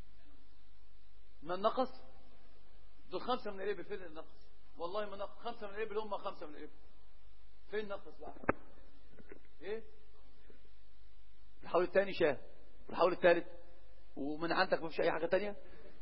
من نقص؟ دول 5 من الإبل، فين النقص؟ والله ما نقص. 5 من الإبل هم 5 من الإبل، فين نقص بقى؟ ايه؟ الحول الثاني شاه، والحول الثالث ومن عندك ما فيش اي حاجة تانية؟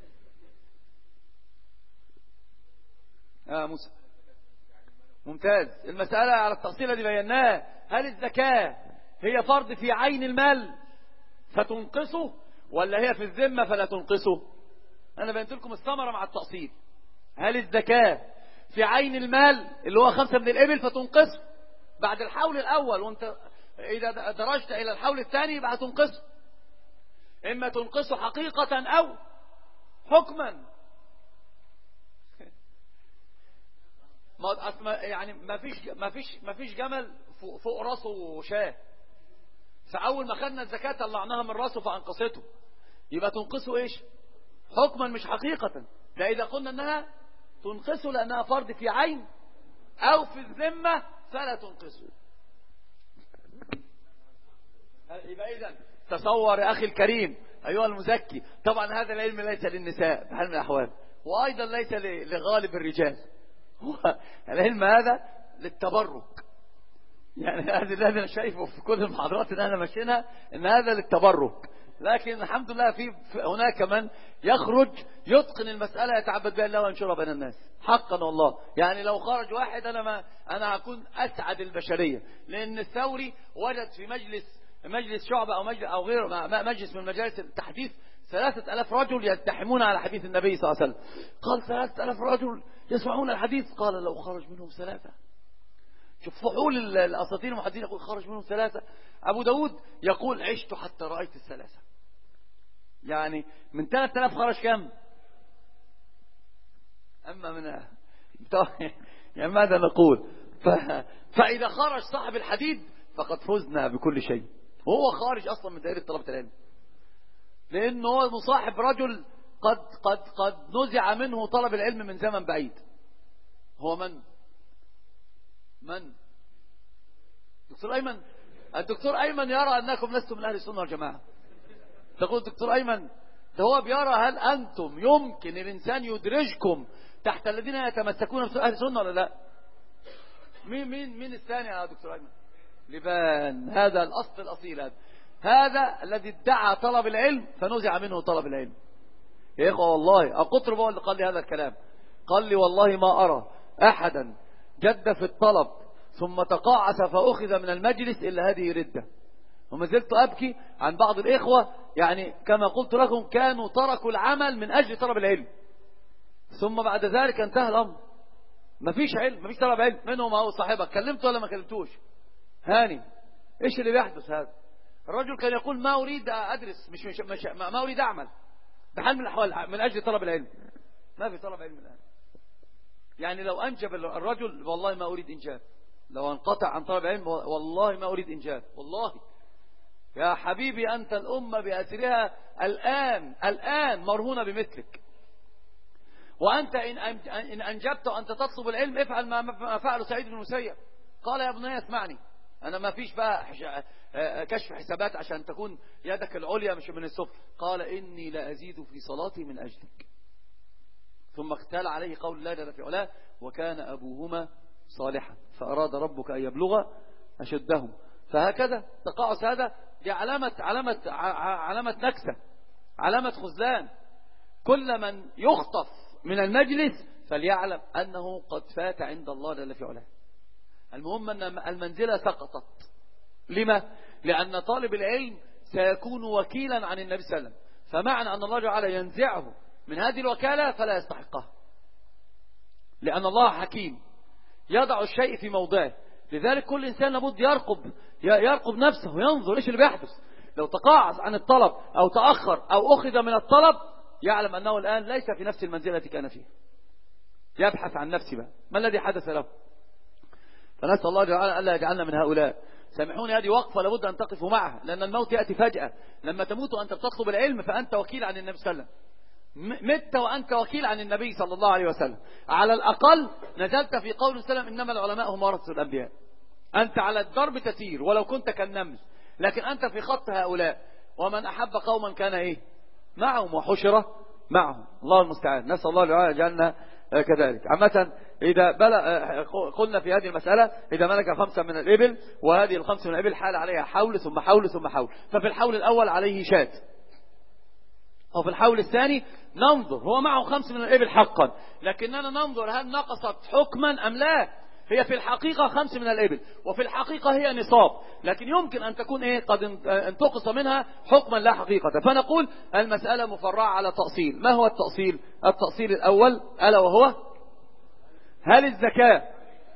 موسى ممتاز. المسألة على التفصيل الذي بيناه، هل الزكاة هي فرض في عين المال فتنقصه، ولا هي في الذمة فلا تنقصه؟ انا بينت لكم الثمرة مع التأصيل. هل الزكاة في عين المال اللي هو 5 من الإبل فتنقصه بعد الحول الأول، وانت إذا درجت إلى الحول الثاني يبقى تنقصه، إما تنقصه حقيقة أو حكما. يعني ما فيش جمل فوق راسه شاه، فأول ما خدنا الزكاة طلعناها من راسه فأنقصته، يبقى تنقصه إيش؟ حكما مش حقيقة. ده إذا قلنا أنها تنقصه لأنها فرض في عين أو في الذمة فلا تنقصه. يبقى إذن تصور يا أخي الكريم أيها المزكي، طبعا هذا العلم ليس للنساء بحال من الأحوال، وأيضا ليس لغالب الرجال. العلم هذا للتبرك، يعني هذا الذي أنا شايفه في كل المحاضرات اللي أنا ماشينها إن هذا للتبرك. لكن الحمد لله في هناك من يخرج يتقن المسألة يتعبد بها الله وينشرها بين الناس حقا والله. يعني لو خرج واحد أنا هكون أسعد البشرية، لأن الثوري وجد في مجلس شعبة أو غيره، مجلس من مجالس التحديث 3000 رجل يتحمون على حديث النبي صلى الله عليه وسلم. قال 3000 رجل يسمعون الحديث، قال لو خرج منهم 3. شوف فحول الأساطير المحدثين يقول خرج منهم 3. أبو داود يقول عشت حتى رأيت 3، يعني من 3000 خرج كم؟ أما يعني ماذا نقول؟ فإذا خرج صاحب الحديد فقد فزنا بكل شيء، وهو خارج أصلا من دائرة طلبة العلم، لأنه هو مصاحب رجل قد نزع منه طلب العلم من زمن بعيد. هو من دكتور أيمن. الدكتور أيمن يرى أنكم لستم من أهل السنة والجماعة. تقول الدكتور أيمن ده هو بيرى هل أنتم يمكن الإنسان يدرجكم تحت الذين يتمسكون بأهل السنة ولا لا؟ مين الثاني يا دكتور أيمن؟ لبان. هذا الأصل الأصيل، هذا الذي ادعى طلب العلم فنزع منه طلب العلم. يا إخوة والله القطرب هو اللي قال لي هذا الكلام، قال لي والله ما أرى أحدا جد في الطلب ثم تقاعس فأخذ من المجلس إلا هذه ردة. وما زلت أبكي عن بعض الإخوة، يعني كما قلت لكم كانوا تركوا العمل من أجل طلب العلم، ثم بعد ذلك انتهى الأمر، مفيش علم، مفيش طلب علم. منهم هو صاحبك، كلمته ولا ما كلمتوش؟ هاني ايش اللي بيحدث هذا؟ الرجل كان يقول ما أريد أدرس، مش ما أريد أعمل بحال من الأحوال من أجل طلب العلم. ما في طلب علم الآن. يعني لو أنجب الرجل والله ما أريد إنجاب، لو انقطع عن طلب العلم والله ما أريد إنجاب. والله يا حبيبي أنت الأمة بأسرها الآن مرهونة بمثلك، وأنت إن أنجبت وأنت تطلب العلم افعل ما فعله سعيد بن المسيب. قال يا ابني اسمعني، أنا ما فيش بقى كشف حسابات عشان تكون يدك العليا مش من السفل. قال إني لأزيد في صلاتي من أجلك. ثم اختال عليه قول الله جل في علاه وكان أبوهما صالحا فأراد ربك أن يبلغ أشدهم. فهكذا تقاعس هذا دي علامة نكسة، علامة خذلان. كل من يخطف من المجلس فليعلم أنه قد فات عند الله جل في علاه. المهم أن المنزلة سقطت. لما؟ لأن طالب العلم سيكون وكيلا عن النبي صلى الله عليه وسلم، فمعنى أن الله جل ينزعه من هذه الوكالة فلا يستحقها، لأن الله حكيم يضع الشيء في موضعه. لذلك كل إنسان لابد يرقب نفسه وينظر إيش اللي بيحدث. لو تقاعس عن الطلب أو تأخر أو أخذ من الطلب يعلم أنه الآن ليس في نفس المنزلة التي كان فيها، يبحث عن نفسه بقى ما الذي حدث له. فنسأل الله تعالى ألا يجعلنا من هؤلاء. سامحوني هذه وقفة لابد أن تقفوا معها، لأن الموت يأتي فجأة. لما تموت وأنت بتطلب العلم فأنت وكيل عن النبي صلى الله عليه وسلم، مت وأنت وكيل عن النبي صلى الله عليه وسلم. على الأقل نزلت في قول وسلم إنما العلماء هم ورثة الأنبياء. أنت على الدرب تسير ولو كنت كالنمل، لكن أنت في خط هؤلاء. ومن أحب قوما كان معهم وحشر معهم. الله المستعان. نسأل الله تعالى يجعلنا كذلك. عامة إذا قلنا في هذه المسألة إذا ملك 5 من الإبل، وهذه ال5 من الإبل حال عليها حول ثم حول ثم حول، ففي الحول الأول عليه شاة، وفي الحول الثاني ننظر هو معه 5 من الإبل حقا، لكننا ننظر هل نقصت حكما أم لا. هي في الحقيقة 5 من الإبل، وفي الحقيقة هي نصاب، لكن يمكن أن تكون قد انتقص منها حكما لا حقيقة. فنقول المسألة مفرعة على تأصيل. ما هو التأصيل؟ التأصيل الأول ألا وهو هل الزكاة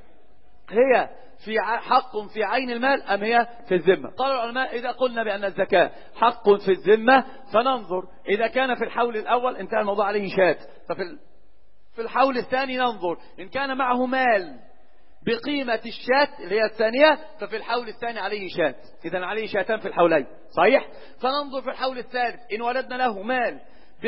هي في حق في عين المال أم هي في الذمة؟ قال العلماء إذا قلنا بأن الزكاة حق في الذمة فننظر إذا كان في الحول الأول انتهى الموضوع عليه شاة، ففي الحول الثاني ننظر إن كان معه مال بقيمة الشاة اللي هي الثانية ففي الحول الثاني عليه شاة، إذن عليه شاتان في الحولين صحيح. فننظر في الحول الثالث إن ولدنا له مال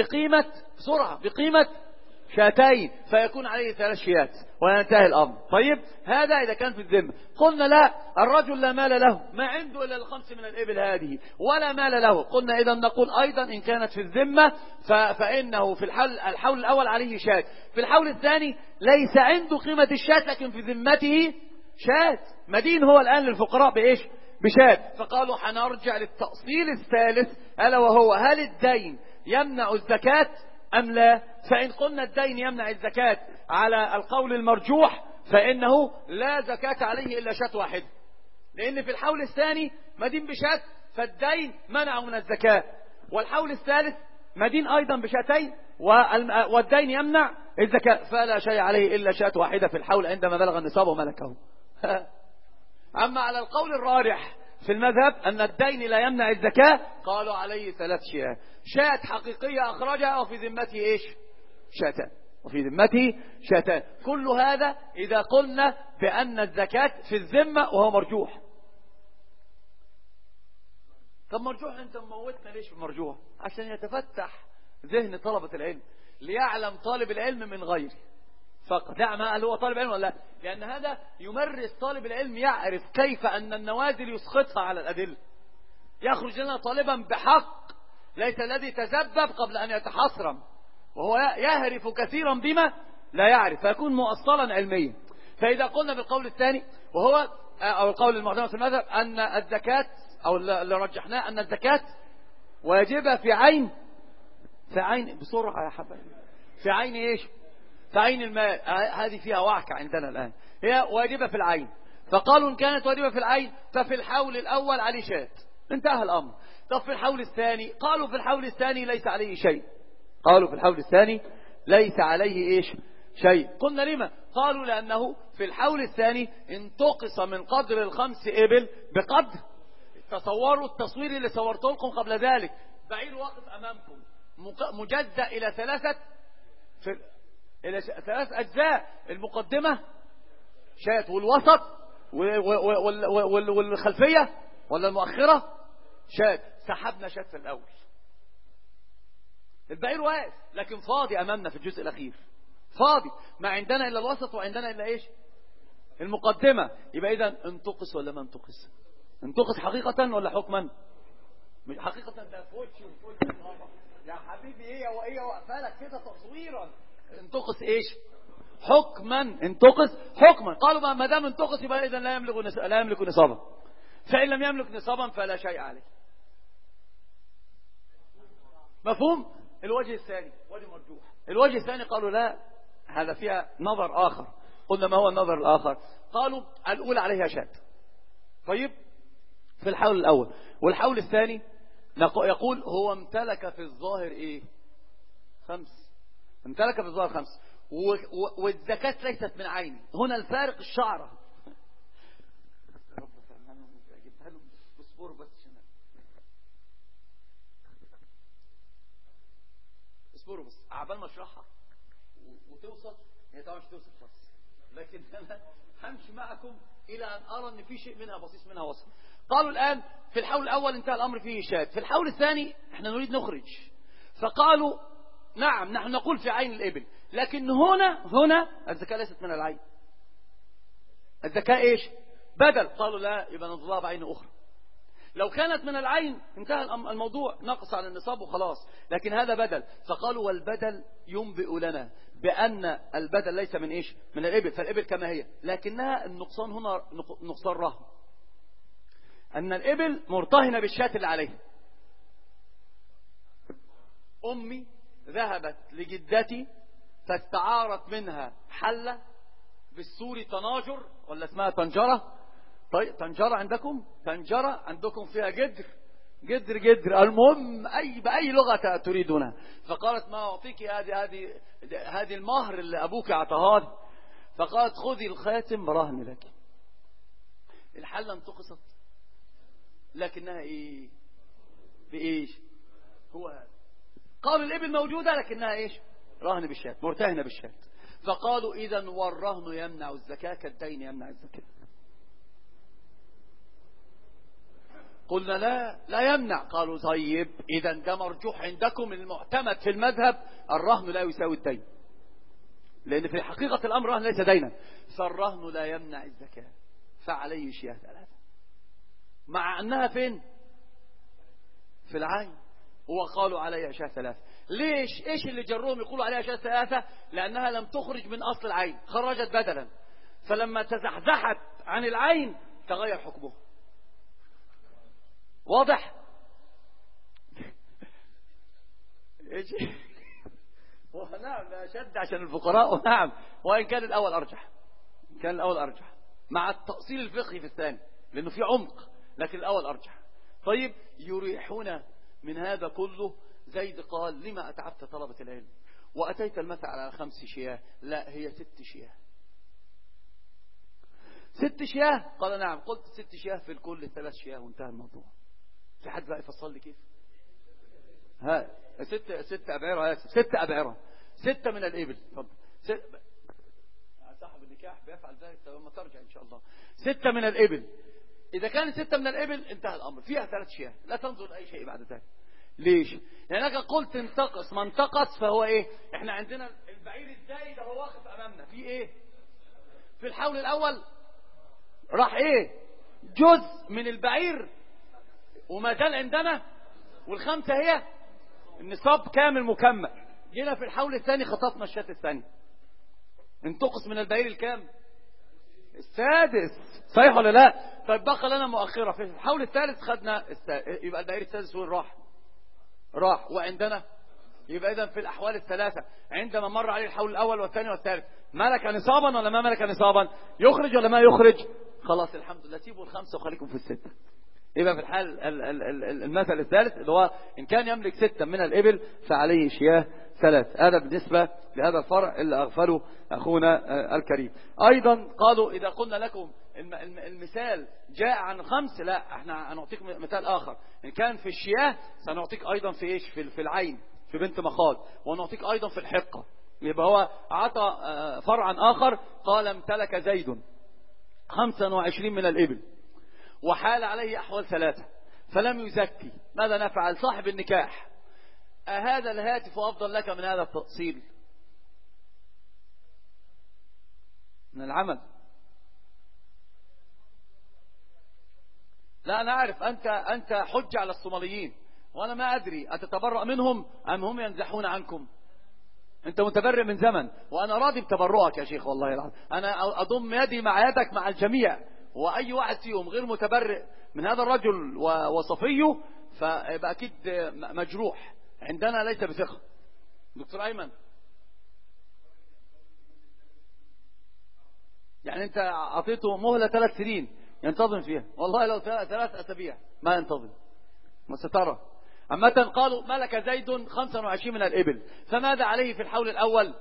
بقيمة شاتين فيكون عليه 3 شيات وينتهي الأمر. طيب هذا إذا كان في الذمة. قلنا لا، الرجل لا مال له، ما عنده إلا 5 من الإبل هذه ولا مال له. قلنا إذا نقول أيضا إن كانت في الذمة فإنه في الحول الأول عليه شاة، في الحول الثاني ليس عنده قيمة الشاة لكن في ذمته شاة، مدين هو الآن للفقراء بإيش؟ بشاة. فقالوا حنرجع للتأصيل الثالث ألا وهو هل الدين يمنع الزكاة أم لا؟ فإن قلنا الدين يمنع الزكاة على القول المرجوح فإنه لا زكاة عليه إلا شاة واحدة، لأن في الحول الثاني مدين بشاة فالدين منع من الزكاة، والحول الثالث مدين أيضا بشاتين والدين يمنع الزكاة، فلا شيء عليه إلا شاة واحدة في الحول عندما بلغ النصاب وملكه. أما على القول الراجح في المذهب أن الدين لا يمنع الزكاة قالوا عليه 3 شيات، شاة حقيقية أخرجها وفي ذمته إيش؟ شاتان. وفي ذمته شاتان. كل هذا إذا قلنا بأن الزكاة في الذمة وهو مرجوح. طب مرجوح أنت موتنا ليش مرجوح؟ عشان يتفتح ذهن طلبة العلم، ليعلم طالب العلم من غيره فقط. نعم، هل هو طالب علم ولا لا؟ لأن هذا يمرس طالب العلم يعرف كيف أن النوازل يسقطها على الأدلة. يخرج لنا طالبا بحق ليس الذي تسبب قبل أن يتحصرم، وهو يهرف كثيرا بما لا يعرف، فيكون مؤصلا علميا. فإذا قلنا بالقول الثاني وهو أو القول المعتمد في المذهب أن الزكاة، أو اللي رجحناه أن الزكاة واجبة في عين بسرعة يا حبايبي، في عين إيش؟ في عين المال. هذه فيها وعكة عندنا الآن، هي واجبة في العين. فقالوا إن كانت واجبة في العين ففي الحول الأول عليه شات، انتهى الأمر. طب في الحول الثاني؟ قالوا في الحول الثاني ليس عليه شيء. قالوا في الحول الثاني ليس عليه إيش؟ شيء. قلنا لما؟ قالوا لأنه في الحول الثاني انتقص من قدر الخمس إبل بقدر. تصوروا التصوير اللي صورته لكم قبل ذلك، بعير واقف أمامكم مجزأ إلى ثلاث أجزاء، المقدمة شات، والوسط والخلفية ولا المؤخرة شات. سحبنا شات في الأول، البعير واقف لكن فاضي أمامنا في الجزء الأخير، فاضي، ما عندنا إلا الوسط وعندنا إلا إيش؟ المقدمة. يبقى إذن انتقص ولا ما انتقص؟ انتقص حقيقة ولا حكما؟ حقيقة ده فوتش يا حبيبي، ايه واقفه لك كده تصويرا. انتقص ايش؟ حكما. انتقص حكما. قالوا ما دام انتقص يبقى اذا لا يملك نصابا، فإن لم يملك نصابا فلا شيء عليه. مفهوم؟ الوجه الثاني وجه مرجوح. الوجه الثاني قالوا لا، هذا فيها نظر آخر. قلنا ما هو النظر الآخر؟ قالوا الأولى عليها شات، طيب، في الحول الأول. والحول الثاني يقول هو امتلك في الظاهر ايه؟ 5. امتلك في الظاهر 5، والزكاة ليست من عين. هنا الفارق الشعرة. اصبروا بس عبال ما اشرحها وتوصل. هي طبعا مش توصل خالص، لكن انا همشي معكم الى ان ارى ان في شيء منها بسيط منها وصل. قالوا الان في الحول الاول انتهى الامر فيه شات، في الحول الثاني احنا نريد نخرج. فقالوا نعم نحن نقول في عين الابل، لكن هنا الزكاة ليست من العين، الزكاة ايش؟ بدل. قالوا لا، يبقى نظلها بعين اخرى. لو كانت من العين انتهى الموضوع، نقص عن النصاب وخلاص، لكن هذا بدل. فقالوا والبدل ينبئ لنا بأن البدل ليس من ايش؟ من الابل، فالابل كما هي، لكنها النقصان هنا نقصان رهن، أن الإبل مرتهنة بالشاة اللي عليها. أمي ذهبت لجدتي فاستعارت منها حلة بالسوري تناجر، ولا اسمها تنجرة. طيب تنجرة عندكم؟ تنجرة عندكم فيها جدر المهم بأي لغة تريدونها. فقالت ما أعطيك هذه المهر اللي أبوك اعطاها لي. فقالت خذي الخاتم رهن لك. الحلة انتقصت، لكنها ايه؟ بايش؟ هو هذا. قالوا الابل موجودة لكنها ايش؟ رهن بالشاة، مرتهنة بالشاة. فقالوا اذا والرهن يمنع الزكاة كالدين يمنع الزكاة. قلنا لا يمنع. قالوا طيب اذا ده مرجوح عندكم، المعتمد في المذهب الرهن لا يساوي الدين، لان في حقيقة الامر الرهن ليس دينا، فالرهن لا يمنع الزكاة، فعليه شياه 3، مع أنها فين؟ في العين. وقالوا عليها شاة 3. ليش؟ إيش اللي جرهم يقولوا عليها شاة 3؟ لأنها لم تخرج من أصل العين، خرجت بدلا، فلما تزحزحت عن العين تغير حكمه. واضح؟ إيش؟ ونعم لا شد عشان الفقراء، ونعم، وإن كان الأول أرجح، مع التأصيل الفقهي في الثاني لأنه في عمق، لكن الأول أرجح. طيب يريحون من هذا كله. زيد قال لما أتعبت طلبة العلم وأتيت المثل على 5 شياه؟ لا، هي 6 شياه. 6 شياه؟ قال نعم. قلت 6 شياه في الكل 3 شياه وانتهى الموضوع. في حد بقى يفصل لي كيف؟ 6 أبعرة، 6 أبعرة. 6 من الإبل. اتفضل. صاحب النكاح بيفعل ذلك لما ترجع إن شاء الله. 6 من الإبل. إذا كان 6 من الإبل انتهى الأمر، فيها 3 شياه، لا تنظر لأي شيء بعد ذلك. ليش؟ لأنك قلت انتقص، ما انتقص فهو إيه؟ إحنا عندنا البعير الزايد هو واقف أمامنا في إيه؟ في الحول الأول راح إيه؟ جزء من البعير وما زال عندنا، والخمسة هي النصاب كامل مكمل. جينا في الحول الثاني خططنا الشاة الثانية، انتقص من البعير الكام؟ السادس. صحيح ولا لا؟ طيب بقى لنا مؤخرة في الحول الثالث خدنا يبقى البعير السادس وين راح وعندنا. يبقى إذن في الأحوال الثلاثة عندما مر عليه الحول الأول والثاني والثالث ملك نصابا ولا ما ملك نصابا؟ يخرج ولا ما يخرج؟ خلاص الحمد لله، سيبوا الخمسة وخليكم في الستة. يبقى في الحال المثل الثالث اللي هو إن كان يملك 6 من الإبل فعليه شياه 3. هذا بالنسبة لهذا الفرع اللي أغفله أخونا الكريم. أيضا قالوا إذا قلنا لكم المثال جاء عن 5، لا احنا هنعطيك مثال آخر. إن كان في الشياه سنعطيك أيضا في إيش؟ في العين، في بنت مخاض، ونعطيك أيضا في الحقة. يبقى هو عطى فرعا آخر قال امتلك زيد 25 من الإبل وحال عليه أحوال 3 فلم يزكي، ماذا نفعل؟ صاحب النكاح أهذا الهاتف أفضل لك من هذا التأصيل من العمل؟ لا أنا أعرف أنت حج على الصوماليين وأنا ما أدري أتتبرأ منهم أم هم ينزحون عنكم. أنت متبرئ من زمن وأنا راضي بتبرؤك يا شيخ، والله العظيم أنا أضم يدي مع يدك مع الجميع، وأي واحد فيهم غير متبرئ من هذا الرجل وصفيه فيبقى أكيد مجروح عندنا ليس بثقة. دكتور أيمن، يعني أنت أعطيته مهلة 3 سنين ينتظم فيها، والله لو 3 أسابيع ما ينتظم، ما سترى. عامة قالوا ملك زيد 25 من الإبل، فماذا عليه في الحول الأول؟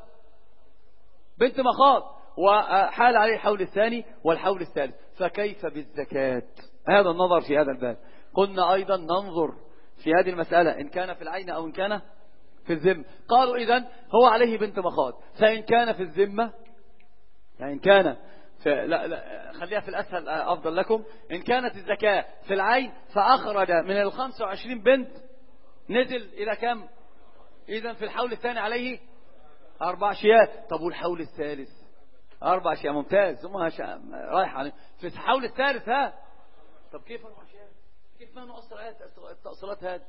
بنت مخاض، وحال عليه الحول الثاني والحول الثالث، فكيف بالزكاة؟ هذا النظر في هذا الباب. قلنا أيضا ننظر في هذه المسألة إن كان في العين أو إن كان في الذمة. قالوا إذن هو عليه بنت مخاض، فإن كان في الذمة، يعني إن كان لا خليها في الأسهل أفضل لكم. إن كانت الزكاة في العين فأخرج من 25 بنت نزل إلى كم؟ إذن في الحول الثاني عليه 4 شياه. طب والحول الثالث 4 شياه، ممتاز. ثم رايح عليه في الحول الثالث طب كيف 4 شياه؟ كيف ما نؤثر آيات التأصيلات هذه؟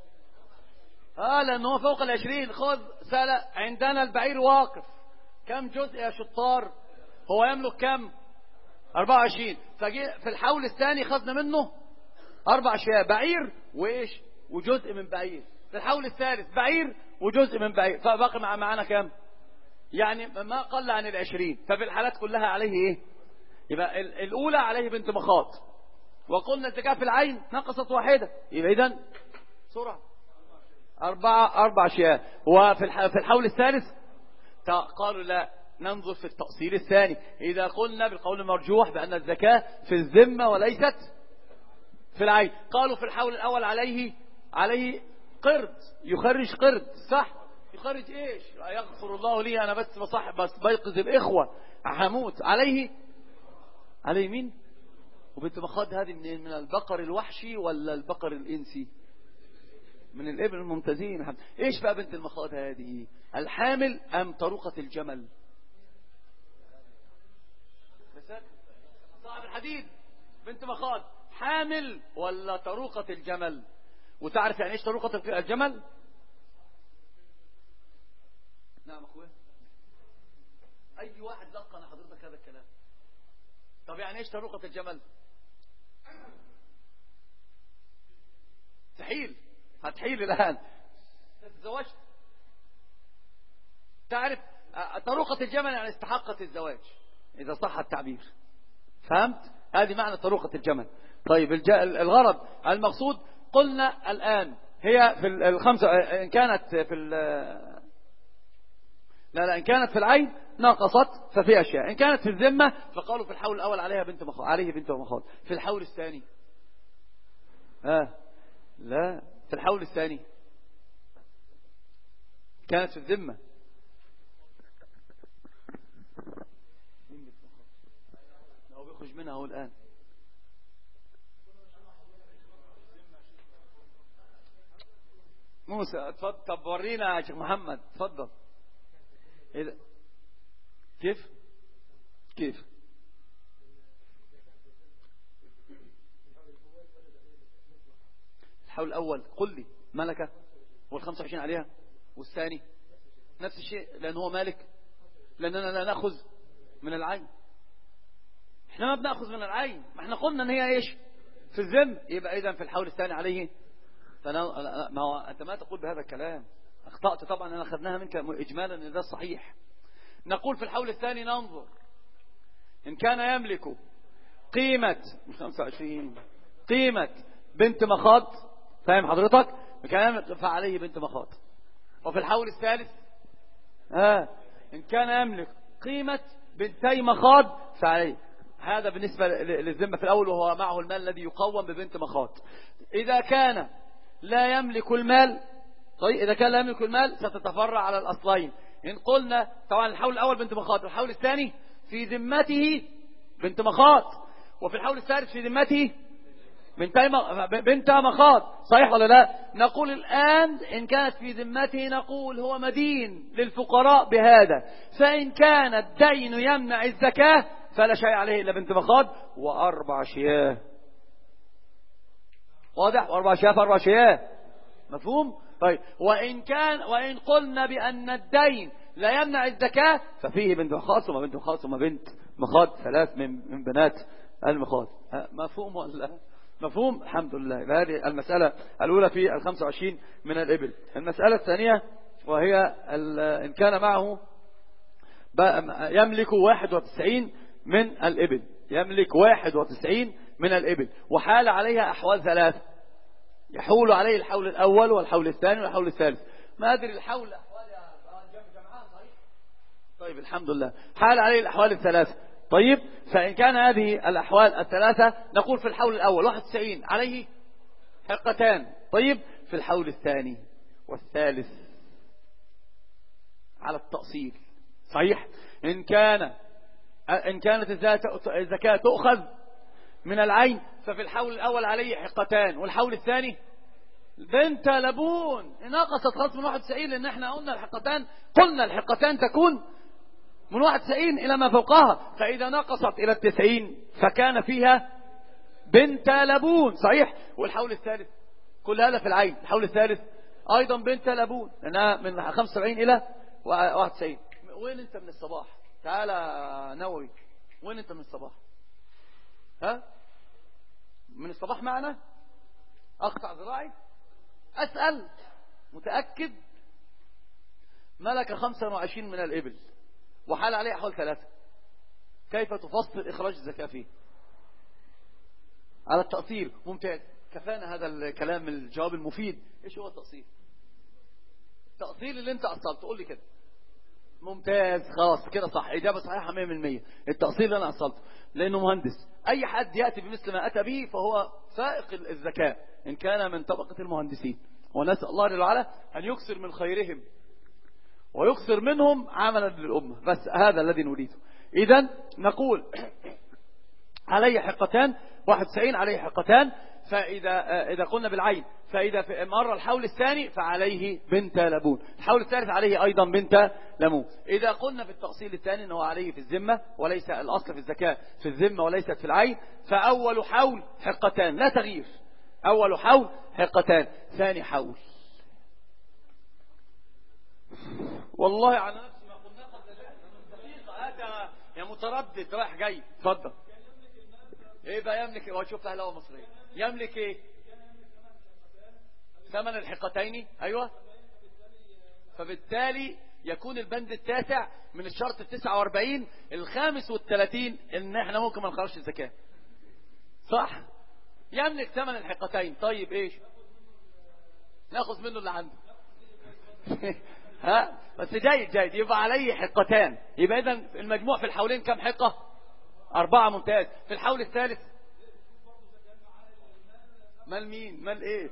لأنه فوق 20. خذ سالة عندنا البعير واقف كم جزء يا شطار؟ هو يملك كم؟ 24. فجي في الحول الثاني خذنا منه 4 شياه، بعير وإيش وجزء من بعير. في الحول الثالث بعير وجزء من بعير، فبقى معنا كم؟ يعني ما قل عن 20. ففي الحالات كلها عليه إيه؟ يبقى الأولى عليه بنت مخاض، وقلنا الزكاة في العين نقصت 1، يبقى إذن سرعة 4 شياه. وفي الحول الثالث قالوا لا، ننظر في التأصيل الثاني. إذا قلنا بالقول المرجوح بأن الزكاة في الذمة وليست في العين، قالوا في الحول الأول عليه قرد، يخرج قرد، صح؟ يخرج إيش؟ يغفر الله لي أنا بس بيقظ الإخوة هموت. عليه مين؟ وبنت مخاض هذه من البقر الوحشي ولا البقر الإنسي؟ من الإبل الممتازين. إيش بقى بنت المخاض هذه؟ الحامل أم طروقة الجمل؟ صاحب الحديد بنت مخاض حامل ولا طروقة الجمل؟ وتعرف يعني إيش طروقة الجمل؟ نعم أخويا، أي واحد لقن حضرتك هذا الكلام. طب يعني إيش طروقة الجمل؟ هتحيل الآن تتزوجت. تعرف طروقة الجمل يعني استحقت الزواج إذا صح التعبير، فهمت؟ هذه معنى طروقة الجمل. طيب الغرض المقصود قلنا الآن هي في الخمسة. إن كانت في لا إن كانت في العين نقصت ففي أشياء. إن كانت في الذمة فقالوا في الحول الأول عليه بنت مخاض. في الحول الثاني لا، في الحول الثاني كانت في الذمة أهو الآن. موسى اتفضل. طب ورينا يا شيخ محمد، اتفضل. ايه ده؟ كيف الحول الأول؟ قل لي ملكة، وال25 عليها، والثاني نفس الشيء لأن هو مالك، لأننا لا نأخذ من العين. احنا ما بنأخذ من العين، ما احنا قلنا ان هي ايش في الذم. يبقى اذا في الحول الثاني عليه ما هو انت ما تقول بهذا الكلام، اخطأت طبعا. انا اخذناها منك اجمالا ان ده الصحيح. نقول في الحول الثاني ننظر ان كان يملك قيمة 25 قيمة بنت مخاض، فاهم حضرتك؟ كان يملك فعليه بنت مخاض. وفي الحول الثالث ان كان يملك قيمة بنتي مخاض فعليه. هذا بالنسبة للذمة في الأول، وهو معه المال الذي يقوم ببنت مخاض. إذا كان لا يملك المال، طيب إذا كان لا يملك المال ستتفرع على الأصلين. إن قلنا طبعا الحول الأول بنت مخاض، الحول الثاني في ذمته بنت مخاض، وفي الحول الثالث في ذمته بنت مخاض، صحيح ولا لا؟ نقول الآن إن كانت في ذمته نقول هو مدين للفقراء بهذا، فإن كان الدين يمنع الزكاة فلا شيء عليه إلا بنت مخاض و4 شياه. واضح؟ و4 شياه ف4 شياه، مفهوم؟ طيب وإن قلنا بأن الدين لا يمنع الزكاة ففيه بنت مخاض ثم بنت مخاض ثم بنت مخاض، 3 من بنات المخاض. مفهوم ولا مفهوم؟ الحمد لله. هذه المسألة الأولى في 25 من الإبل. المسألة الثانية وهي إن كان معه يملك 91 من الإبل، يملك 91 من الإبل، وحال عليها أحوال 3، يحول عليه الحول الأول والحول الثاني والحول الثالث. ما أدري الحول الأحوال يا جمعان صحيح؟ طيب الحمد لله. حال عليه الأحوال الثلاثة. طيب فإن كان هذه الأحوال الثلاثة نقول في الحول الأول 91 عليه حقتان. طيب في الحول الثاني والثالث على التأصيل، صحيح؟ إن كانت الزكاة تؤخذ من العين ففي الحول الأول عليه حقتان، والحول الثاني بنت لبون. نقصت خلاص من 91، لأن احنا قلنا الحقتان تكون من 91 إلى ما فوقها، فإذا نقصت إلى 90 فكان فيها بنت لبون، صحيح؟ والحول الثالث كل هذا في العين. الحول الثالث أيضا بنت لبون، لأنها من 75 إلى 91. وين أنت من الصباح؟ تعالى نووي، وين أنت من الصباح؟ من الصباح معنا؟ أقطع ذراعي أسأل، متأكد؟ ملك 25 من الإبل وحال عليه أحوال 3، كيف تفصل إخراج الزكاة فيه؟ على التأصيل. ممتاز، كفانا هذا الكلام الجواب المفيد. إيش هو التأصيل؟ التأصيل اللي أنت أصلت، تقول لي كده. ممتاز، خلاص كده صح، إجابة صحيحة 100%. التأصيل اللي أنا أصلته، لأنه مهندس. أي حد يأتي بمثل ما أتى به فهو فائق الزكاة إن كان من طبقة المهندسين، ونسأل الله جل وعلا أن يكثر من خيرهم ويكثر منهم عملا للأمة. بس هذا الذي نريده. إذن نقول عليه حقتان، 91 عليه حقتان. فإذا قلنا بالعين، فإذا في مر الحول الثاني فعليه بنت لبون، الحول الثالث عليه أيضا بنت لبون. إذا قلنا في التأصيل الثاني أنه عليه في الذمة، وليس الأصل في الزكاة في الذمة وليست في العين، فأول حول حقتان لا تغيير، أول حول حقتان. ثاني حول والله على نفس ما قلنا قبل ذلك. هذا يا متردد رايح جاي، اتفضل. ايه بقى يملك؟ وشوف اهلاوه مصريه يملك ايه؟ ثمن الحقتين، ايوه. فبالتالي يكون البند التاسع من الشرط 49 الخامس والثلاثين ان احنا ممكن ما نخرجش الزكاه، صح؟ يملك ثمن الحقتين. طيب ايش ناخذ منه اللي عنده؟ بس جيد يبقى عليه حقتان. يبقى اذا المجموع في الحولين كم حقه؟ 4. ممتاز. في الحول الثالث مال مين؟ مال ايه؟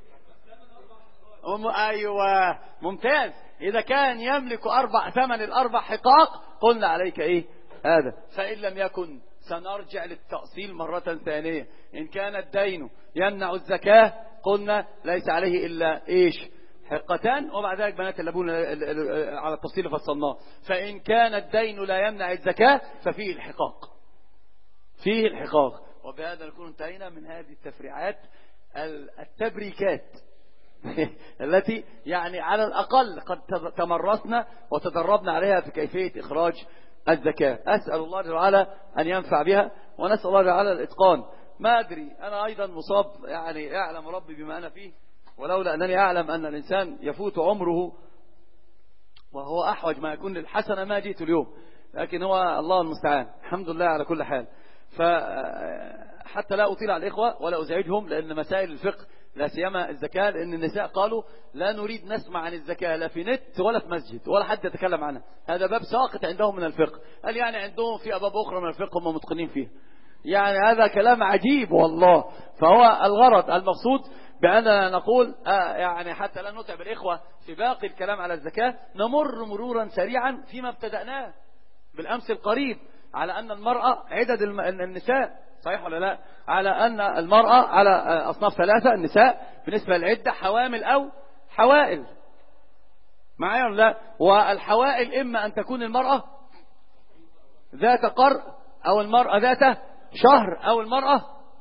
ايوه ممتاز. اذا كان يملك ثمن 4 حقاق قلنا عليك ايه هذا. فان لم يكن سنرجع للتأصيل مرة ثانية. إن كان الدين يمنع الزكاة قلنا ليس عليه إلا إيش؟ حقتان، وبعد ذلك بنات اللبون على التفصيل فصلناه. فإن كان الدين لا يمنع الزكاة ففيه الحقاق، فيه الحقاق. وبهذا نكون انتهينا من هذه التفريعات التبريكات التي يعني على الأقل قد تمرسنا وتدربنا عليها في كيفية إخراج الزكاة. أسأل الله تعالى أن ينفع بها، ونسأل الله تعالى الإتقان. ما أدري أنا أيضا مصاب، يعني أعلم ربي بما أنا فيه، ولولا أنني أعلم أن الإنسان يفوت عمره وهو أحوج ما يكون للحسنة ما جئت اليوم، لكن هو الله المستعان. الحمد لله على كل حال. فحتى لا أطيل على الإخوة ولا أزعجهم، لأن مسائل الفقه لا سيما الزكاة، لأن النساء قالوا لا نريد نسمع عن الزكاة لا في نت ولا في مسجد ولا حد يتكلم عنها. هذا باب ساقط عندهم من الفقه. قال يعني عندهم في أبواب أخرى من الفقه هم متقنين فيه. يعني هذا كلام عجيب والله. فهو الغرض المقصود بأننا نقول يعني حتى لا نتعب الإخوة في باقي الكلام على الزكاة، نمر مرورا سريعا فيما ابتدأناه بالأمس القريب على أن المرأة عدد النساء، صحيح ولا لا؟ على أن المرأة على أصناف ثلاثة، النساء بالنسبة للعدة حوامل أو حوائل، معايا ولا لا؟ والحوائل إما أن تكون المرأة ذات قرء أو المرأة ذات شهر أو المرأة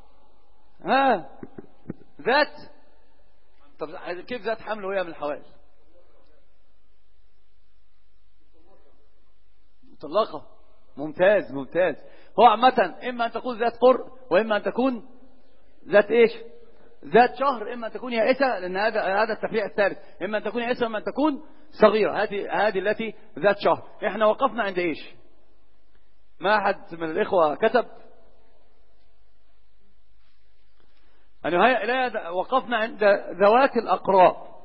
ذات. طب كيف ذات حمل وهي من الحوائل؟ مطلقة. ممتاز ممتاز. هو عامة إما أن تكون ذات قرء وإما أن تكون ذات إيش؟ ذات شهر. إما أن تكون يائسة، لأن هذا التفريع الثالث، إما أن تكون يائسة وإما أن تكون صغيرة. هذه التي ذات شهر. إحنا وقفنا عند إيش؟ ما أحد من الإخوة كتب؟ يعني وقفنا عند ذوات الأقراء،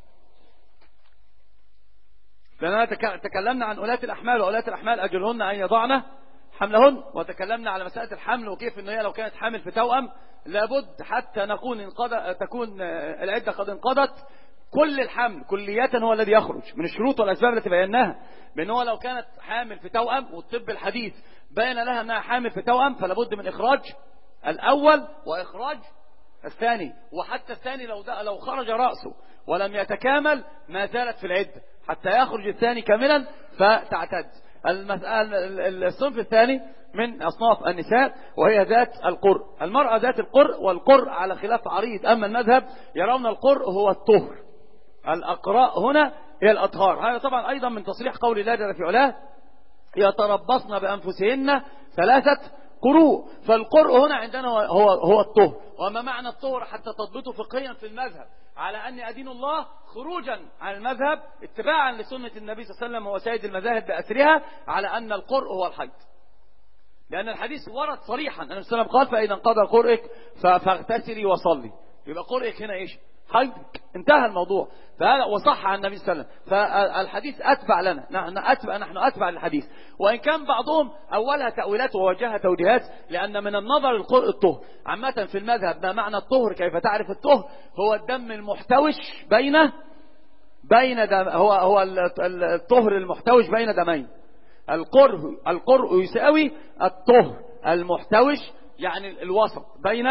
لأننا تكلمنا عن أولاة الأحمال، وأولاة الأحمال أجلهن أن يضعن حملهن، وتكلمنا على مسألة الحمل وكيف أنه هي لو كانت حامل في توأم لابد حتى تكون العدة قد انقضت. كل الحمل كلية هو الذي يخرج من الشروط والأسباب التي بيناها، بأنه لو كانت حامل في توأم والطب الحديث بين لها أنها حامل في توأم فلابد من إخراج الأول وإخراج الثاني، وحتى الثاني لو خرج رأسه ولم يتكامل ما زالت في العدة حتى يخرج الثاني كاملا فتعتد. الصنف الثاني من أصناف النساء وهي ذات القرء. المرأة ذات القرء، والقرء على خلاف عريض. أما المذهب يرون القرء هو الطهر، الأقراء هنا هي الأطهار. هذا طبعا أيضا من تصريح قول الله جل في علاه يتربصن بأنفسهن 3 قروء. فالقرء هنا عندنا هو الطهر. وما معنى الطهر حتى تضبطه فقهيا في المذهب على أن أدين الله خروجا عن المذهب اتباعا لسنة النبي صلى الله عليه وسلم، هو سيد المذاهب بأسرها، على أن القرء هو الحيض، لأن الحديث ورد صريحا أن النبي صلى الله عليه وسلم قال فإذا انقضى قرئك فاغتسلي وصلي. يبقى قرئك هنا إيش؟ حيضك. انتهى الموضوع. فهذا وصح عن النبي صلى الله عليه وسلم. فالحديث أتبع لنا، نحن أتبع للحديث، وإن كان بعضهم أولها تأويلات ووجهها توجيهات، لأن من النظر القرء الطهر. عامة في المذهب ما معنى الطهر؟ كيف تعرف الطهر؟ هو الدم المحتوش بين دم، هو الطهر المحتوش بين دمين. القرء يساوي الطهر المحتوش، يعني الوسط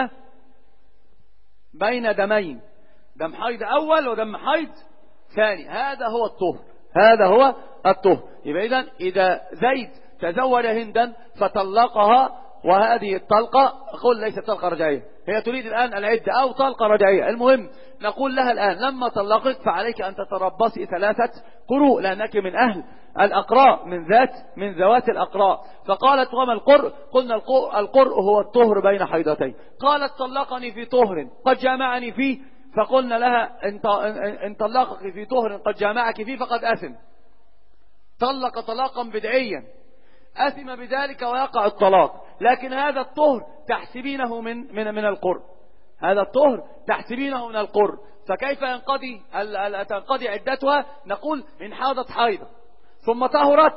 بين دمين، دم حيض أول ودم حيض ثاني. هذا هو الطهر، هذا هو الطهر. يبقى إذا زيد تزوج هندا فطلقها، وهذه الطلقة أقول ليست طلقة رجعية، هي تريد الآن العدة أو طلقة رجعية، المهم نقول لها الآن لما طلقت فعليك أن تتربصي 3 قروء، لأنك من أهل الأقراء، من ذوات الأقراء. فقالت وما القرء؟ قلنا القرء هو الطهر بين حيضتين. قالت طلقني في طهر قد جامعني فيه، فقلنا لها إن طلقك في طهر قد جامعك فيه فقد أثم، طلق طلاقا بدعيا، أثم بذلك ويقع الطلاق. لكن هذا الطهر تحسبينه من القرء، هذا الطهر تحسبينه من القرء. فكيف تنقضي عدتها؟ نقول إن حاضت حيضة ثم طهرت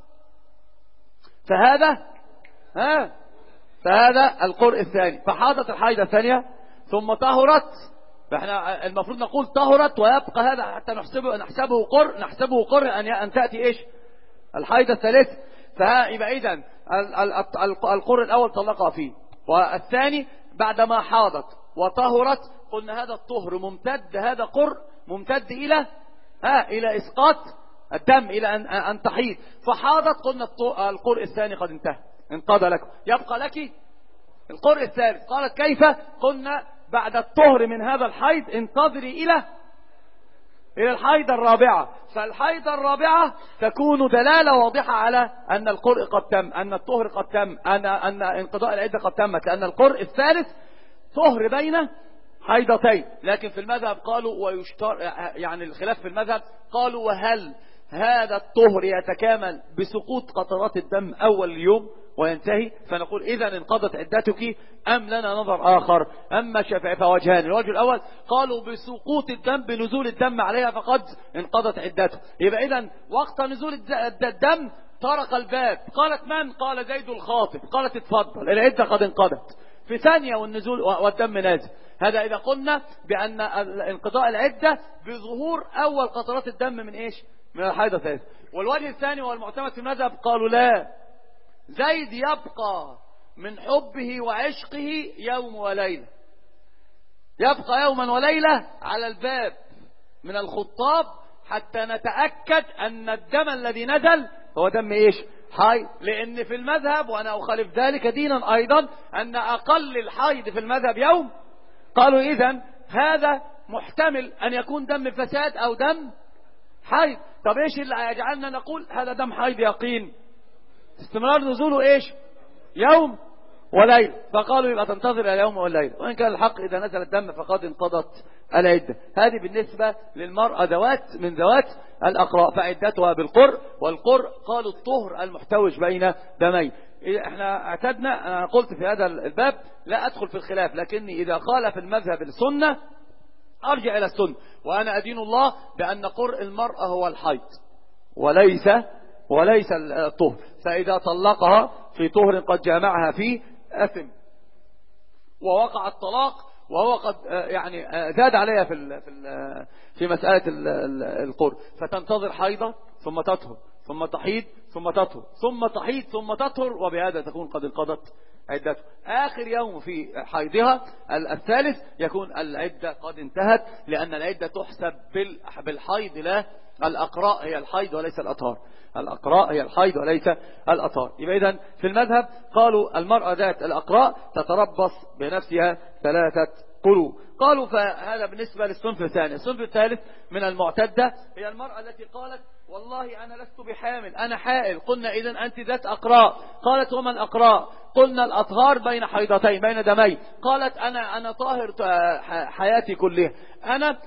فهذا القرء الثاني، فحاضت الحيضة الثانية ثم طهرت، فاحنا المفروض نقول طهرت ويبقى هذا حتى نحسبه قرء أن تأتي إيش؟ الحيضة الثالثة. فيبقى إذن القرء الأول طلقها فيه، والثاني بعدما حاضت وطهرت، قلنا هذا الطهر ممتد، هذا قرء ممتد إلى إسقاط الدم، إلى أن تحيض، فحاضت، قلنا القرء الثاني قد انتهى، انقضى لكم، يبقى لك القرء الثالث. قالت كيف؟ قلنا بعد الطهر من هذا الحيض انتظري إلى الحيضة الرابعة، فالحيضة الرابعة تكون دلالة واضحة على أن القرء قد تم، أن الطهر قد تم، أن انقضاء العدة قد تمت، لأن القرء الثالث طهر بين حيضتين. لكن في المذهب قالوا ويشتر، يعني الخلاف في المذهب، قالوا وهل هذا الطهر يتكامل بسقوط قطرات الدم أول اليوم وينتهي؟ فنقول إذا انقضت عدتك أم لنا نظر آخر. أما الشافعي فوجهان، الوجه الأول قالوا بسقوط الدم، بنزول الدم عليها فقد انقضت عدته، يبقى إذا وقت نزول الدم طرق الباب، قالت من؟ قال زيد الخاطب، قالت اتفضل العدة قد انقضت في ثانية والنزول والدم نازل. هذا إذا قلنا بأن انقضاء العدة بظهور أول قطرات الدم من إيش؟ من الحيضة الثالثة. والوجه الثاني والمعتمد في المذهب قالوا لا، زيد يبقى من حبه وعشقه يوم وليلة، يبقى يوما وليلة على الباب من الخطاب حتى نتأكد أن الدم الذي نزل هو دم إيش؟ حيض. لأن في المذهب، وأنا أخالف ذلك دينا أيضا، أن أقل الحيض في المذهب يوم. قالوا إذن هذا محتمل أن يكون دم فساد أو دم حيض. طب إيش اللي يجعلنا نقول هذا دم حيض يقين؟ استمرار نزوله إيش؟ يوم وليلة. فقالوا يبقى تنتظر اليوم والليلة، وإن كان الحق إذا نزل الدم فقد انقضت العدة. هذه بالنسبة للمرأة ذوات من ذوات الأقراء، فعدتها بالقرء، والقرء قالوا الطهر المحتوج بين دمين. احنا اعتدنا، انا قلت في هذا الباب لا ادخل في الخلاف، لكني اذا خالف المذهب السنة ارجع الى السنة، وانا ادين الله بان قرء المرأة هو الحيض وليس الطهر. فاذا طلقها في طهر قد جامعها فيه اثم، ووقع الطلاق وهو قد يعني زاد عليها في مسألة القرء، فتنتظر حيضة ثم تطهر ثم تحيض ثم تطهر ثم تحيض ثم تطهر، وبهذا تكون قد انقضت عدته. آخر يوم في حيضها الثالث يكون العدة قد انتهت، لأن العدة تحسب بالحيض، لا الأقراء هي الحيض وليس الأطهار، الأقراء هي الحيض وليس الأطهار. يبقى إذن في المذهب قالوا المرأة ذات الأقراء تتربص بنفسها 3 قروء. قالوا فهذا بالنسبة للصنف الثاني. الصنف الثالث من المعتدة هي المرأة التي قالت والله أنا لست بحامل، أنا حائل. قلنا إذن أنت ذات أقراء. قالت وما الأقراء؟ قلنا الأطهار بين حيضتين، بين دمين. قالت أنا طاهر حياتي كلها، أنا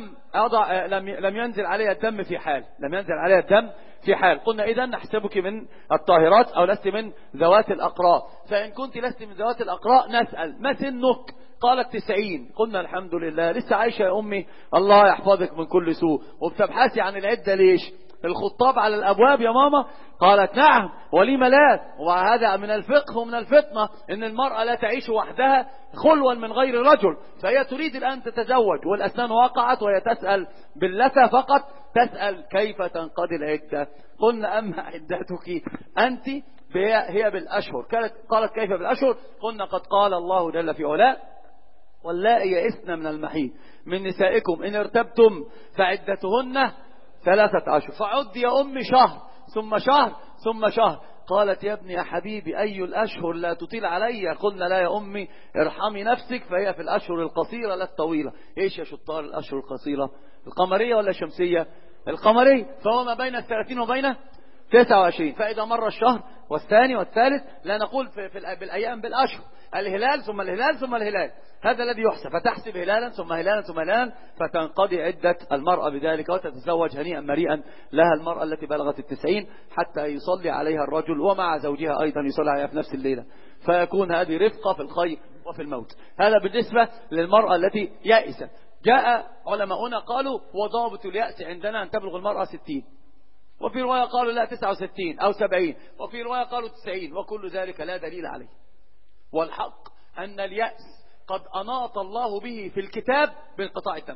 لم ينزل عليها الدم في حال، لم ينزل عليها الدم في حال. قلنا إذن نحسبك من الطاهرات أو لست من ذوات الأقراء. فإن كنت لست من ذوات الأقراء نسأل ما سنك؟ قالت 90. قلنا الحمد لله لسه عايشة يا أمي، الله يحفظك من كل سوء. وبتبحثي عن العدة ليش؟ الخطاب على الأبواب يا ماما. قالت نعم ولم لا. وهذا من الفقه ومن الفطنة ان المرأة لا تعيش وحدها خلوا من غير رجل، فهي تريد الآن تتزوج والأسنان وقعت وهي تسأل باللثة فقط، تسأل كيف تنقضي العدة. قلنا أما عدتك أنت هي بالأشهر. قالت كيف بالأشهر؟ قلنا قد قال الله جل في علاه واللائي يئسن من المحيض من نسائكم إن ارتبتم فعدتهن 3 أشهر. فعد يا أمي شهر ثم شهر ثم شهر. قالت يا ابني يا حبيبي أي الأشهر لا تطيل علي؟ قلنا لا يا أمي ارحمي نفسك، فهي في الأشهر القصيرة لا الطويلة. إيش يا شطار الأشهر القصيرة؟ القمرية ولا الشمسية؟ القمرية. فهو ما بين 30 وبين 29. فإذا مر الشهر والثاني والثالث لا نقول بالأيام بالأشهر، الهلال ثم الهلال ثم الهلال، هذا الذي يحسب. فتحسب هلالا ثم هلالا ثم هلالا فتنقضي عدة المرأة بذلك، وتتزوج هنيئا مريئا لها المرأة التي بلغت 90 حتى يصلي عليها الرجل ومع زوجها أيضا يصلي عليها في نفس الليلة، فيكون هذه رفقة في الخير وفي الموت. هذا بالنسبة للمرأة التي يائسة. جاء علماؤنا قالوا وضابط اليأس عندنا أن تبلغ المرأة 60، وفي رواية قالوا لا 69 أو 70، وفي رواية قالوا 90، وكل ذلك لا دليل عليه. والحق أن اليأس قد أناط الله به في الكتاب بانقطاع الدم،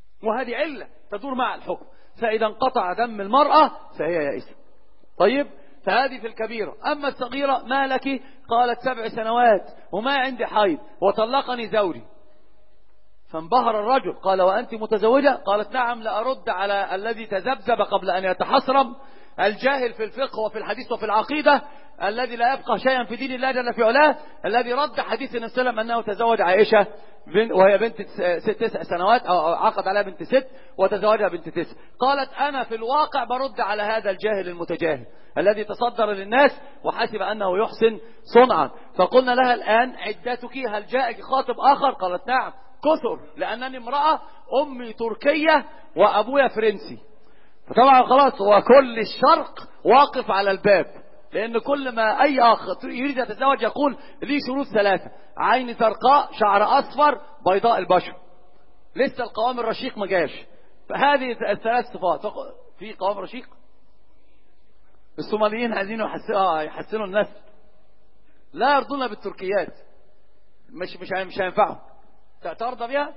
وهذه علة تدور مع الحكم. فإذا انقطع دم المرأة فهي يائسة. طيب فهذه في الكبيرة. أما الصغيرة ما لك؟ قالت 7 سنوات وما عندي حيض وطلقني زوجي. فانبهر الرجل، قال وأنت متزوجة؟ قالت نعم، لأرد على الذي تذبذب قبل أن يتحصرم، الجاهل في الفقه وفي الحديث وفي العقيدة، الذي لا يفقه شيئا في دين الله جل في علاه، الذي رد حديث النبي صلى الله عليه وسلم أنه تزوج عائشة وهي بنت 9 سنوات، أو عقد عليها بنت 6 وتزوجها بنت 9. قالت أنا في الواقع برد على هذا الجاهل المتجاهل الذي تصدر للناس وحسب أنه يحسن صنعا. فقلنا لها الآن عدتك، هل جاءك خاطب آخر؟ قالت نعم كثر، لأنني امرأة أمي تركية وأبويا فرنسي. فطبعا خلاص هو كل الشرق واقف على الباب، لأن كل ما أي أخ يريد يتزوج يقول لي شروط 3: عين زرقاء، شعر أصفر، بيضاء البشر. لسه القوام الرشيق ما جاش. فهذه 3 صفات. في قوام رشيق؟ الصوماليين عايزين يحسنوا النسل، لا يرضون بالتركيات، مش هينفعهم. ترضى بها؟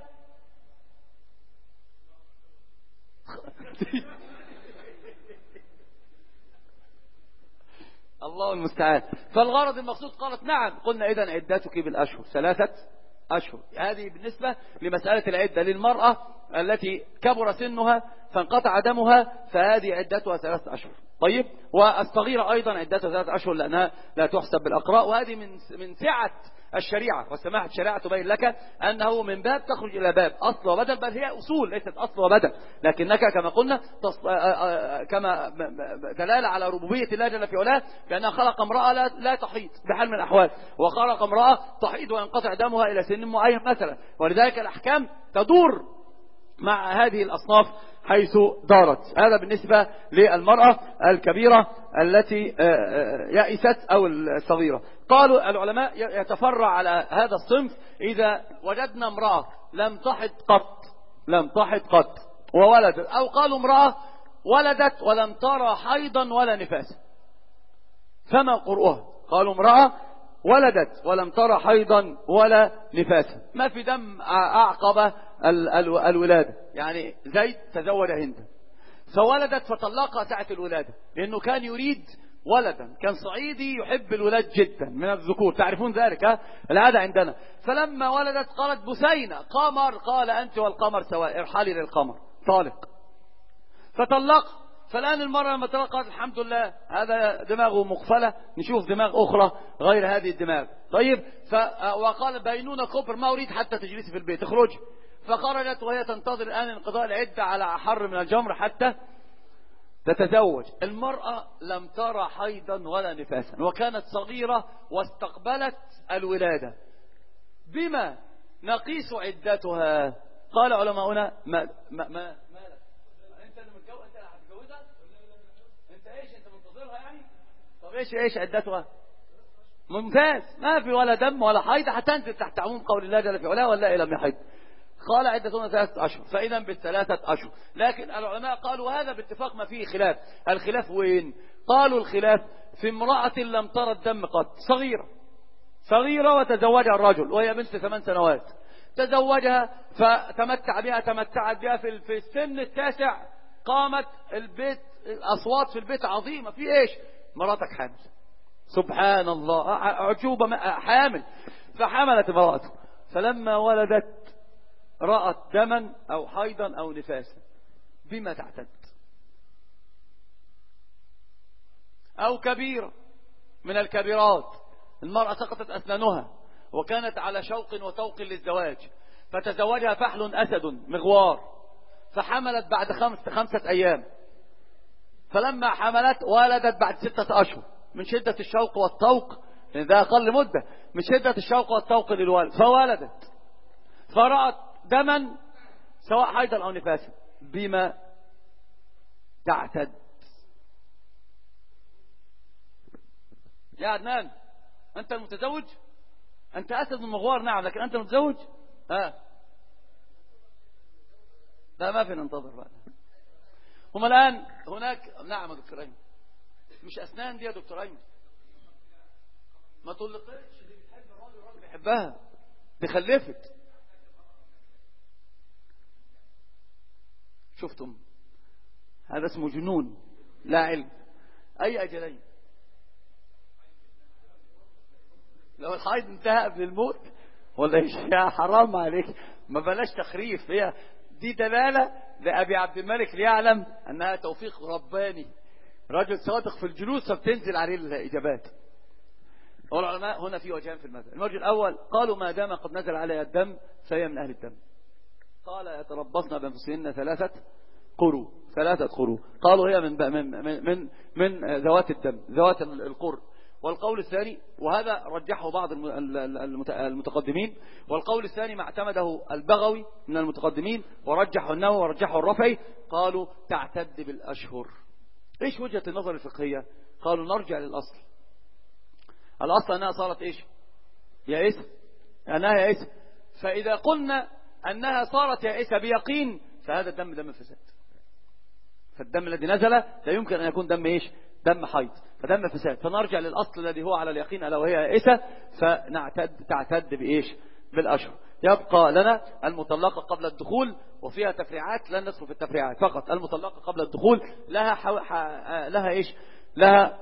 الله المستعان. فالغرض المقصود قالت نعم. قلنا إذن عدتك بالأشهر 3 أشهر. هذه بالنسبة لمسألة العدة للمرأة التي كبر سنها فانقطع دمها، فهذه عدتها 3 أشهر. طيب، والصغيرة أيضا عدتها 3 أشهر لأنها لا تحسب بالأقراء، وهذه من سعة الشريعة وسماحة الشريعة تبين لك أنه من باب تخرج إلى باب أصل وبدل، بل هي أصول ليست أصل وبدل، لكنك كما قلنا كما دلالة على ربوبية الله جل في علاه، لأنها خلق امرأة لا تحيض بحال من الأحوال، وخلق امرأة تحيض وينقطع دمها إلى سن معين مثلا، ولذلك الأحكام تدور مع هذه الأصناف حيث دارت. هذا بالنسبة للمرأة الكبيرة التي يأست أو الصغيرة. قالوا العلماء يتفرع على هذا الصنف إذا وجدنا امرأة لم تحض قط وولدت، أو قالوا امرأة ولدت ولم ترى حيضا ولا نفاسا، فما قرؤها؟ قالوا امرأة ولدت ولم ترى حيضا ولا نفاسا، ما في دم أعقب الولادة. يعني زيد تزوج هندا فولدت فطلقها ساعة الولادة، لأنه كان يريد ولدا، كان صعيدي يحب الولاد جدا من الذكور، تعرفون ذلك العادة عندنا. فلما ولدت قالت بسينة قمر، قال أنت والقمر سواء، ارحلي للقمر، طالق، فطلق. فالآن المرأة لما طلقت الحمد لله هذا دماغه مقفلة، نشوف دماغ أخرى غير هذه الدماغ. طيب، وقال بينونة كبر، ما أريد حتى تجلسي في البيت، اخرجي. فخرجت وهي تنتظر الآن انقضاء العدة على حر من الجمر حتى تتزوج. المرأة لم ترى حيضا ولا نفاسا وكانت صغيرة واستقبلت الولادة، بما نقيس عدتها؟ قال علماؤنا ما انت اللي متجوز، انت اللي هتتجوزها، انت ايش، انت منتظرها يعني؟ طب ايش عدتها؟ ممتاز، ما في ولا دم ولا حيض، هتنزل تحت عموم قول الله جل في علاه واللائي لم يحض. قال عدتنا 3 أشهر، فإذا ب3 أشهر. لكن العلماء قالوا هذا باتفاق ما فيه خلاف. الخلاف وين؟ قالوا الخلاف في امرأة لم ترى الدم قط، صغيرة وتزوجها الرجل وهي بنت 8 سنوات، تزوجها تمتعت بها في السن 9، قامت البيت، الأصوات في البيت عظيمة، في ايش؟ مراتك حامل، سبحان الله، عجوبة، حامل. فحملت امرأته، فلما ولدت رأت دما أو حيضا أو نفاسا، بما تعتد؟ أو كبيرة من الكبيرات، المرأة سقطت أسنانها وكانت على شوق وتوق للزواج، فتزوجها فحل أسد مغوار، فحملت بعد 5 أيام، فلما حملت ولدت بعد 6 أشهر من شدة الشوق والتوق، لأن ده أقل مدة، من شدة الشوق والتوق للولد، فولدت فرأت دما سواء حيضا أو نفاسا، بما تعتد؟ يا عدنان أنت المتزوج، أنت أسد من مغوار، نعم، لكن أنت المتزوج؟ لا، ما في ننتظر بقى. هم الآن هناك، نعم يا دكتور أيمن، مش أسنان دي يا دكتور أيمن، ما طلقتش، اللي بتحب الراجل والراجل بيحبها، دي خلفت. شفتم؟ هذا اسمه جنون لا علم. أي أجلين؟ لو الحيض انتهى قبل الموت ولا ايش؟ يا حرام عليك، ما بلاش تخريف. هي دي دلالة لأبي عبد الملك ليعلم أنها توفيق رباني، رجل صادق في الجلوس فبتنزل عليه الإجابات. والعلماء هنا في وجهان في المذهب. الوجه الأول قالوا ما دام قد نزل عليها الدم فهي من أهل الدم. قال يتربصن بأنفسهن 3 قروء. قالوا هي من ذوات الدم، ذوات القر. والقول الثاني، وهذا رجحه بعض المتقدمين، والقول الثاني ما اعتمده البغوي من المتقدمين ورجحه النووي ورجحه الرفعي، قالوا تعتد بالأشهر. ايش وجهة النظر الفقهية؟ قالوا نرجع للأصل. الأصل أنها صارت ايش؟ يائسة، أنها يائسة. فإذا قلنا أنها صارت يائسة بيقين فهذا الدم دم فساد. فالدم الذي نزل لا يمكن أن يكون دم ايش؟ دم حيض، فدم فساد. فنرجع للأصل الذي هو على اليقين ألا وهي يائسة، تعتد بإيش؟ بالأشهر. يبقى لنا المطلقة قبل الدخول، وفيها تفريعات لن ندخل في التفريعات، فقط المطلقة قبل الدخول لها ايش؟ لها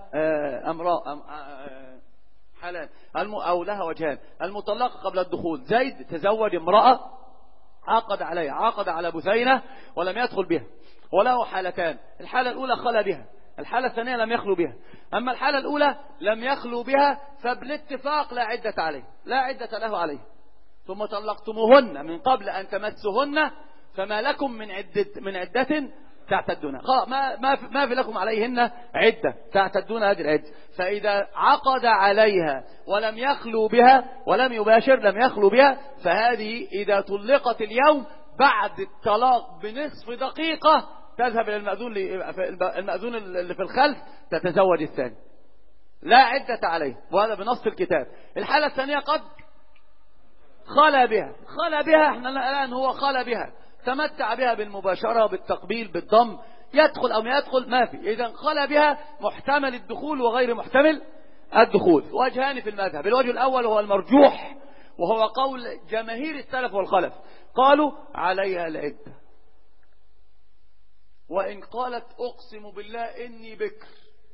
حالان أو لها وجهان. المطلقة قبل الدخول، زيد تزوج امرأة عقد عليها، عقد على بثينة ولم يدخل بها، وله حالتان. الحالة الأولى خلى بها، الحالة الثانية لم يخلو بها. أما الحالة الأولى لم يخلو بها فبالاتفاق لا عدة عليه، لا عدة له عليه. ثم طلقتموهن من قبل أن تمسهن فما لكم من عدة تعتدون. ما في لكم عليهن عدة تعتدون هذه العدة. فإذا عقد عليها ولم يخلو بها ولم يباشر، لم يخلو بها، فهذه إذا طلقت اليوم بعد الطلاق بنصف دقيقة تذهب إلى المأذون اللي في الخلف تتزوج الثاني، لا عدة عليه، وهذا بنص الكتاب. الحالة الثانية قد خلى بها احنا الآن هو خلى بها، تمتع بها بالمباشرة بالتقبيل بالضم، يدخل أو ما يدخل ما في. إذا خلى بها محتمل الدخول وغير محتمل الدخول. وجهان في المذهب. الوجه الأول هو المرجوح، وهو قول جماهير السلف والخلف، قالوا عليها العدة. وإن قالت أقسم بالله إني بكر،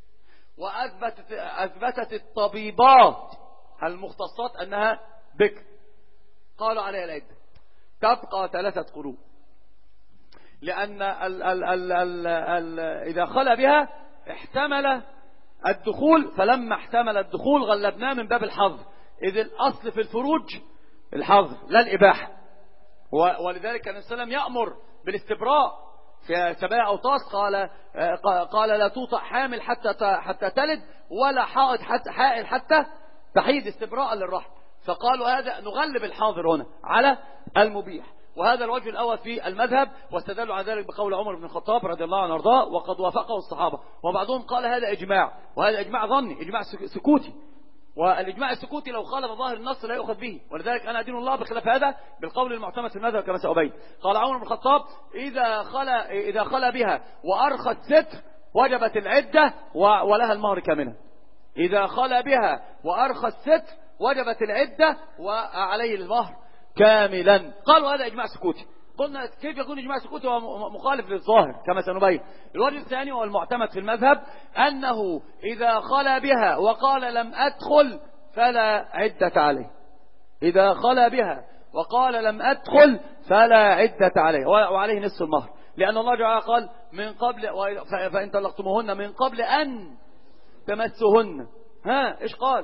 وأثبتت الطبيبات المختصات أنها بكر، قالوا عليها العدة، تبقى 3 قروء. لأن إذا خلى بها احتمل الدخول، فلما احتمل الدخول غلبناه من باب الحظر، إذ الأصل في الفروج الحظر لا الإباحة. ولذلك كان السلام يأمر بالاستبراء في 7 أوطاس، قال لا توطأ حامل حتى تلد، ولا حائل حتى تحيض، استبراء للرحم. فقالوا هذا نغلب الحاضر هنا على المبيح. وهذا الوجه الأول في المذهب، واستدلوا على ذلك بقول عمر بن الخطاب رضي الله عنه وارضاه، وقد وافقه الصحابة. وبعضهم قال هذا إجماع، وهذا إجماع ظني، إجماع سكوتي، والإجماع السكوتي لو خالف ظاهر النص لا يؤخذ به. ولذلك أنا أدين الله بخلاف هذا بالقول المعتمد في المذهب كما سأبين. قال عمر بن الخطاب إذا خلى بها وأرخى الستر وجبت العدة ولها المهر كاملا. إذا خلى بها وأرخى الستر وجبت العدة وعليه المهر كاملا. قالوا هذا إجماع سكوتي. قلنا كيف يكون إجماع سكوتي ومخالف للظاهر كما سنبين. الوجه الثاني والمعتمد في المذهب أنه إذا خلى بها وقال لم أدخل فلا عدة عليه. إذا خلى بها وقال لم أدخل فلا عدة عليه، وعليه نصف المهر، لأن الله جعل قال من قبل فإن طلقتموهن من قبل أن تمسهن. إيش قال؟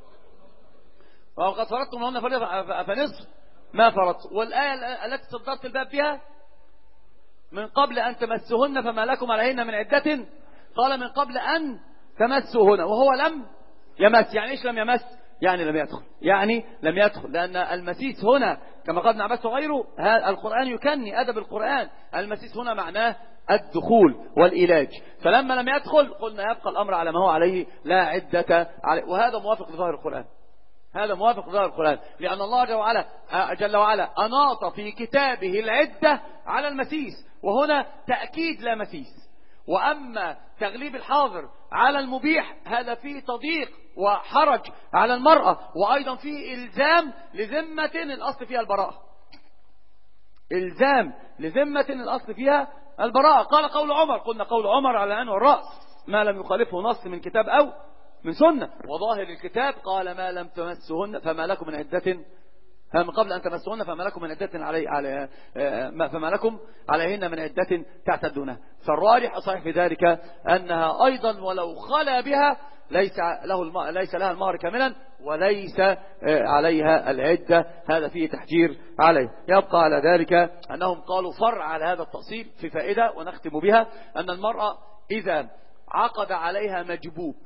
وقد فرضتم لهن فنصف ما فرضت. والآية التي صدرت الباب بها من قبل أن تمسهن فما لكم عليهن من عدة، قال من قبل أن تمسهن، وهو لم يمس. يعني إيش لم يمس؟ يعني لم يدخل، لأن المسيس هنا كما قال ابن عباس وغيره، القرآن يكني أدب القرآن، المسيس هنا معناه الدخول والإلاج. فلما لم يدخل قلنا يبقى الأمر على ما هو عليه لا عدة عليه. وهذا موافق لظاهر القرآن، هذا موافق لظاهر القرآن، لأن الله جل وعلا أناط في كتابه العدة على المسيس، وهنا تأكيد لا مسيس. وأما تغليب الحاضر على المبيح هذا فيه تضييق وحرج على المرأة، وأيضا فيه إلزام لذمة الأصل فيها البراءة، إلزام لذمة الأصل فيها البراءة. قال قول عمر، قلنا قول عمر على العين والرأس ما لم يخالفه نص من كتاب أو من سنة. وظاهر الكتاب قال ما لم تمسهن فما لكم من عدة، من قبل أن تمسهن فما لكم من عدة فما لكم عليهن من عدة تعتدونها. فالراجح صحيح في ذلك أنها أيضا ولو خلا بها ليس لها المهر كاملا وليس عليها العدة. هذا فيه تحجير عليه. يبقى على ذلك أنهم قالوا فرع على هذا التأصيل في فائدة ونختم بها، أن المرأة إذا عقد عليها مجبوب،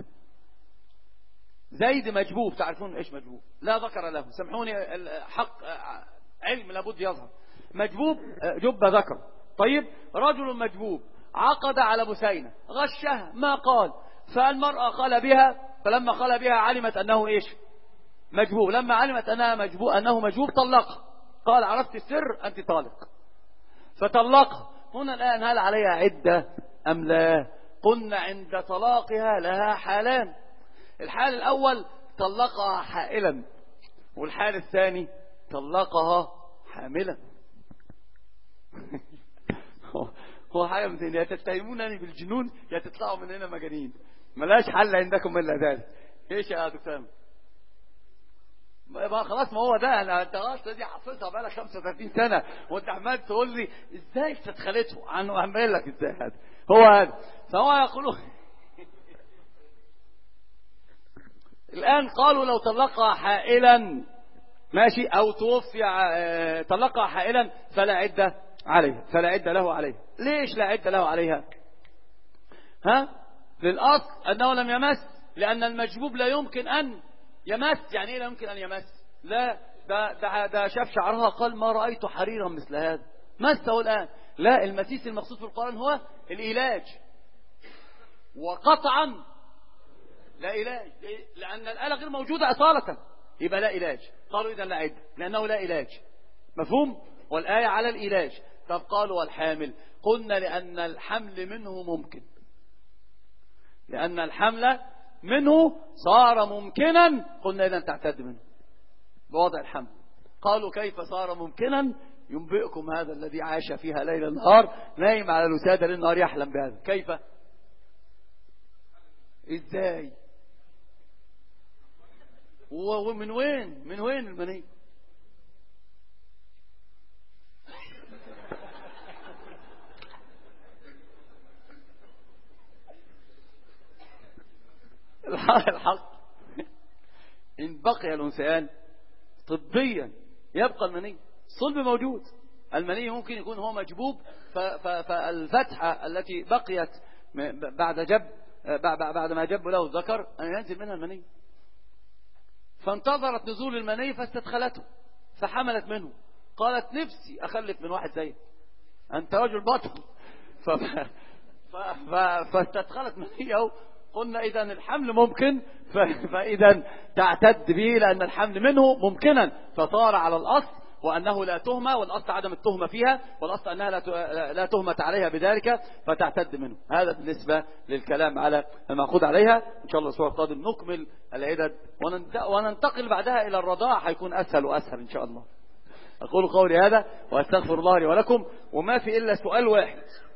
زيد مجبوب، تعرفون إيش مجبوب؟ لا ذكر له، سامحوني حق علم لابد يظهر. مجبوب جب ذكر. طيب رجل مجبوب عقد على بسينة غشها ما قال، فالمرأة خلى بها، فلما خلى بها علمت أنه إيش؟ مجبوب. لما علمت أنه مجبوب طلقها، قال عرفت السر أنت طالق، فطلقها. هنا الآن هل عليها عدة أم لا؟ قلنا عند طلاقها لها حالان. الحال الأول طلقها حائلا، والحال الثاني طلقها حاملا. هو حاجة مثل يا تتهمونني بالجنون يا تطلعوا من هنا مجانين، ملاش حل عندكم إلا ذلك. ايش يا دكتور؟ خلاص ما هو ده، انت خلاص دي حافظها بقى لك 35 سنة وانت عمال تقول لي ازاي استدخلته عنه، اعمل لك ازاي هذا هو هذا. فهو يقولوا الآن قالوا لو طلقها حائلا ماشي، أو توفي طلقها حائلا فلا عدة عليها، فلا عدة له عليها. ليش لا عدة له عليها؟ للأصل أنه لم يمس، لأن المجبوب لا يمكن أن يمس. يعني إيه لا يمكن أن يمس؟ لا ده شاف شعرها قال ما رأيت حريرا مثل هذا، مسه الآن. لا، المسيس المقصود في القرآن هو العلاج، وقطعا لا علاج، لأن الآلة غير موجودة أصالة، يبقى لا علاج. قالوا إذا لا عدة لأنه لا علاج، مفهوم؟ والآية على العلاج. طب قالوا والحامل؟ قلنا لأن الحمل منه ممكن، لأن الحمل منه صار ممكنا، قلنا إذا تعتد منه بوضع الحمل. قالوا كيف صار ممكنا؟ ينبئكم هذا الذي عاش فيها ليل نهار نايم على الوسادة للنهار يحلم بهذا. كيف؟ ازاي؟ ومن وين؟ من وين المني؟ الحق إن بقي الأنثيان طبيا يبقى المني، الصلب موجود، المني ممكن يكون هو مجبوب، فالفتحة التي بقيت بعد ما جب له الذكر أن ينزل منها المني، فانتظرت نزول المني فاستدخلته فحملت منه، قالت نفسي أخلف من واحد زيك، أنت رجل بطل، فاستدخلت منيه. قلنا إذا الحمل ممكن، فإذا تعتد به لأن الحمل منه ممكنا، فصار على الأصل وأنه لا تهمة، والأصل عدم التهمة فيها، والأصل أنها لا تهمة عليها بذلك فتعتد منه. هذا بالنسبة للكلام على المأخوذ عليها. إن شاء الله الأسبوع القادم نكمل العدد وننتقل بعدها إلى الرضاعة، هيكون أسهل وأسهل إن شاء الله. أقول قولي هذا وأستغفر الله لي ولكم، وما في إلا سؤال واحد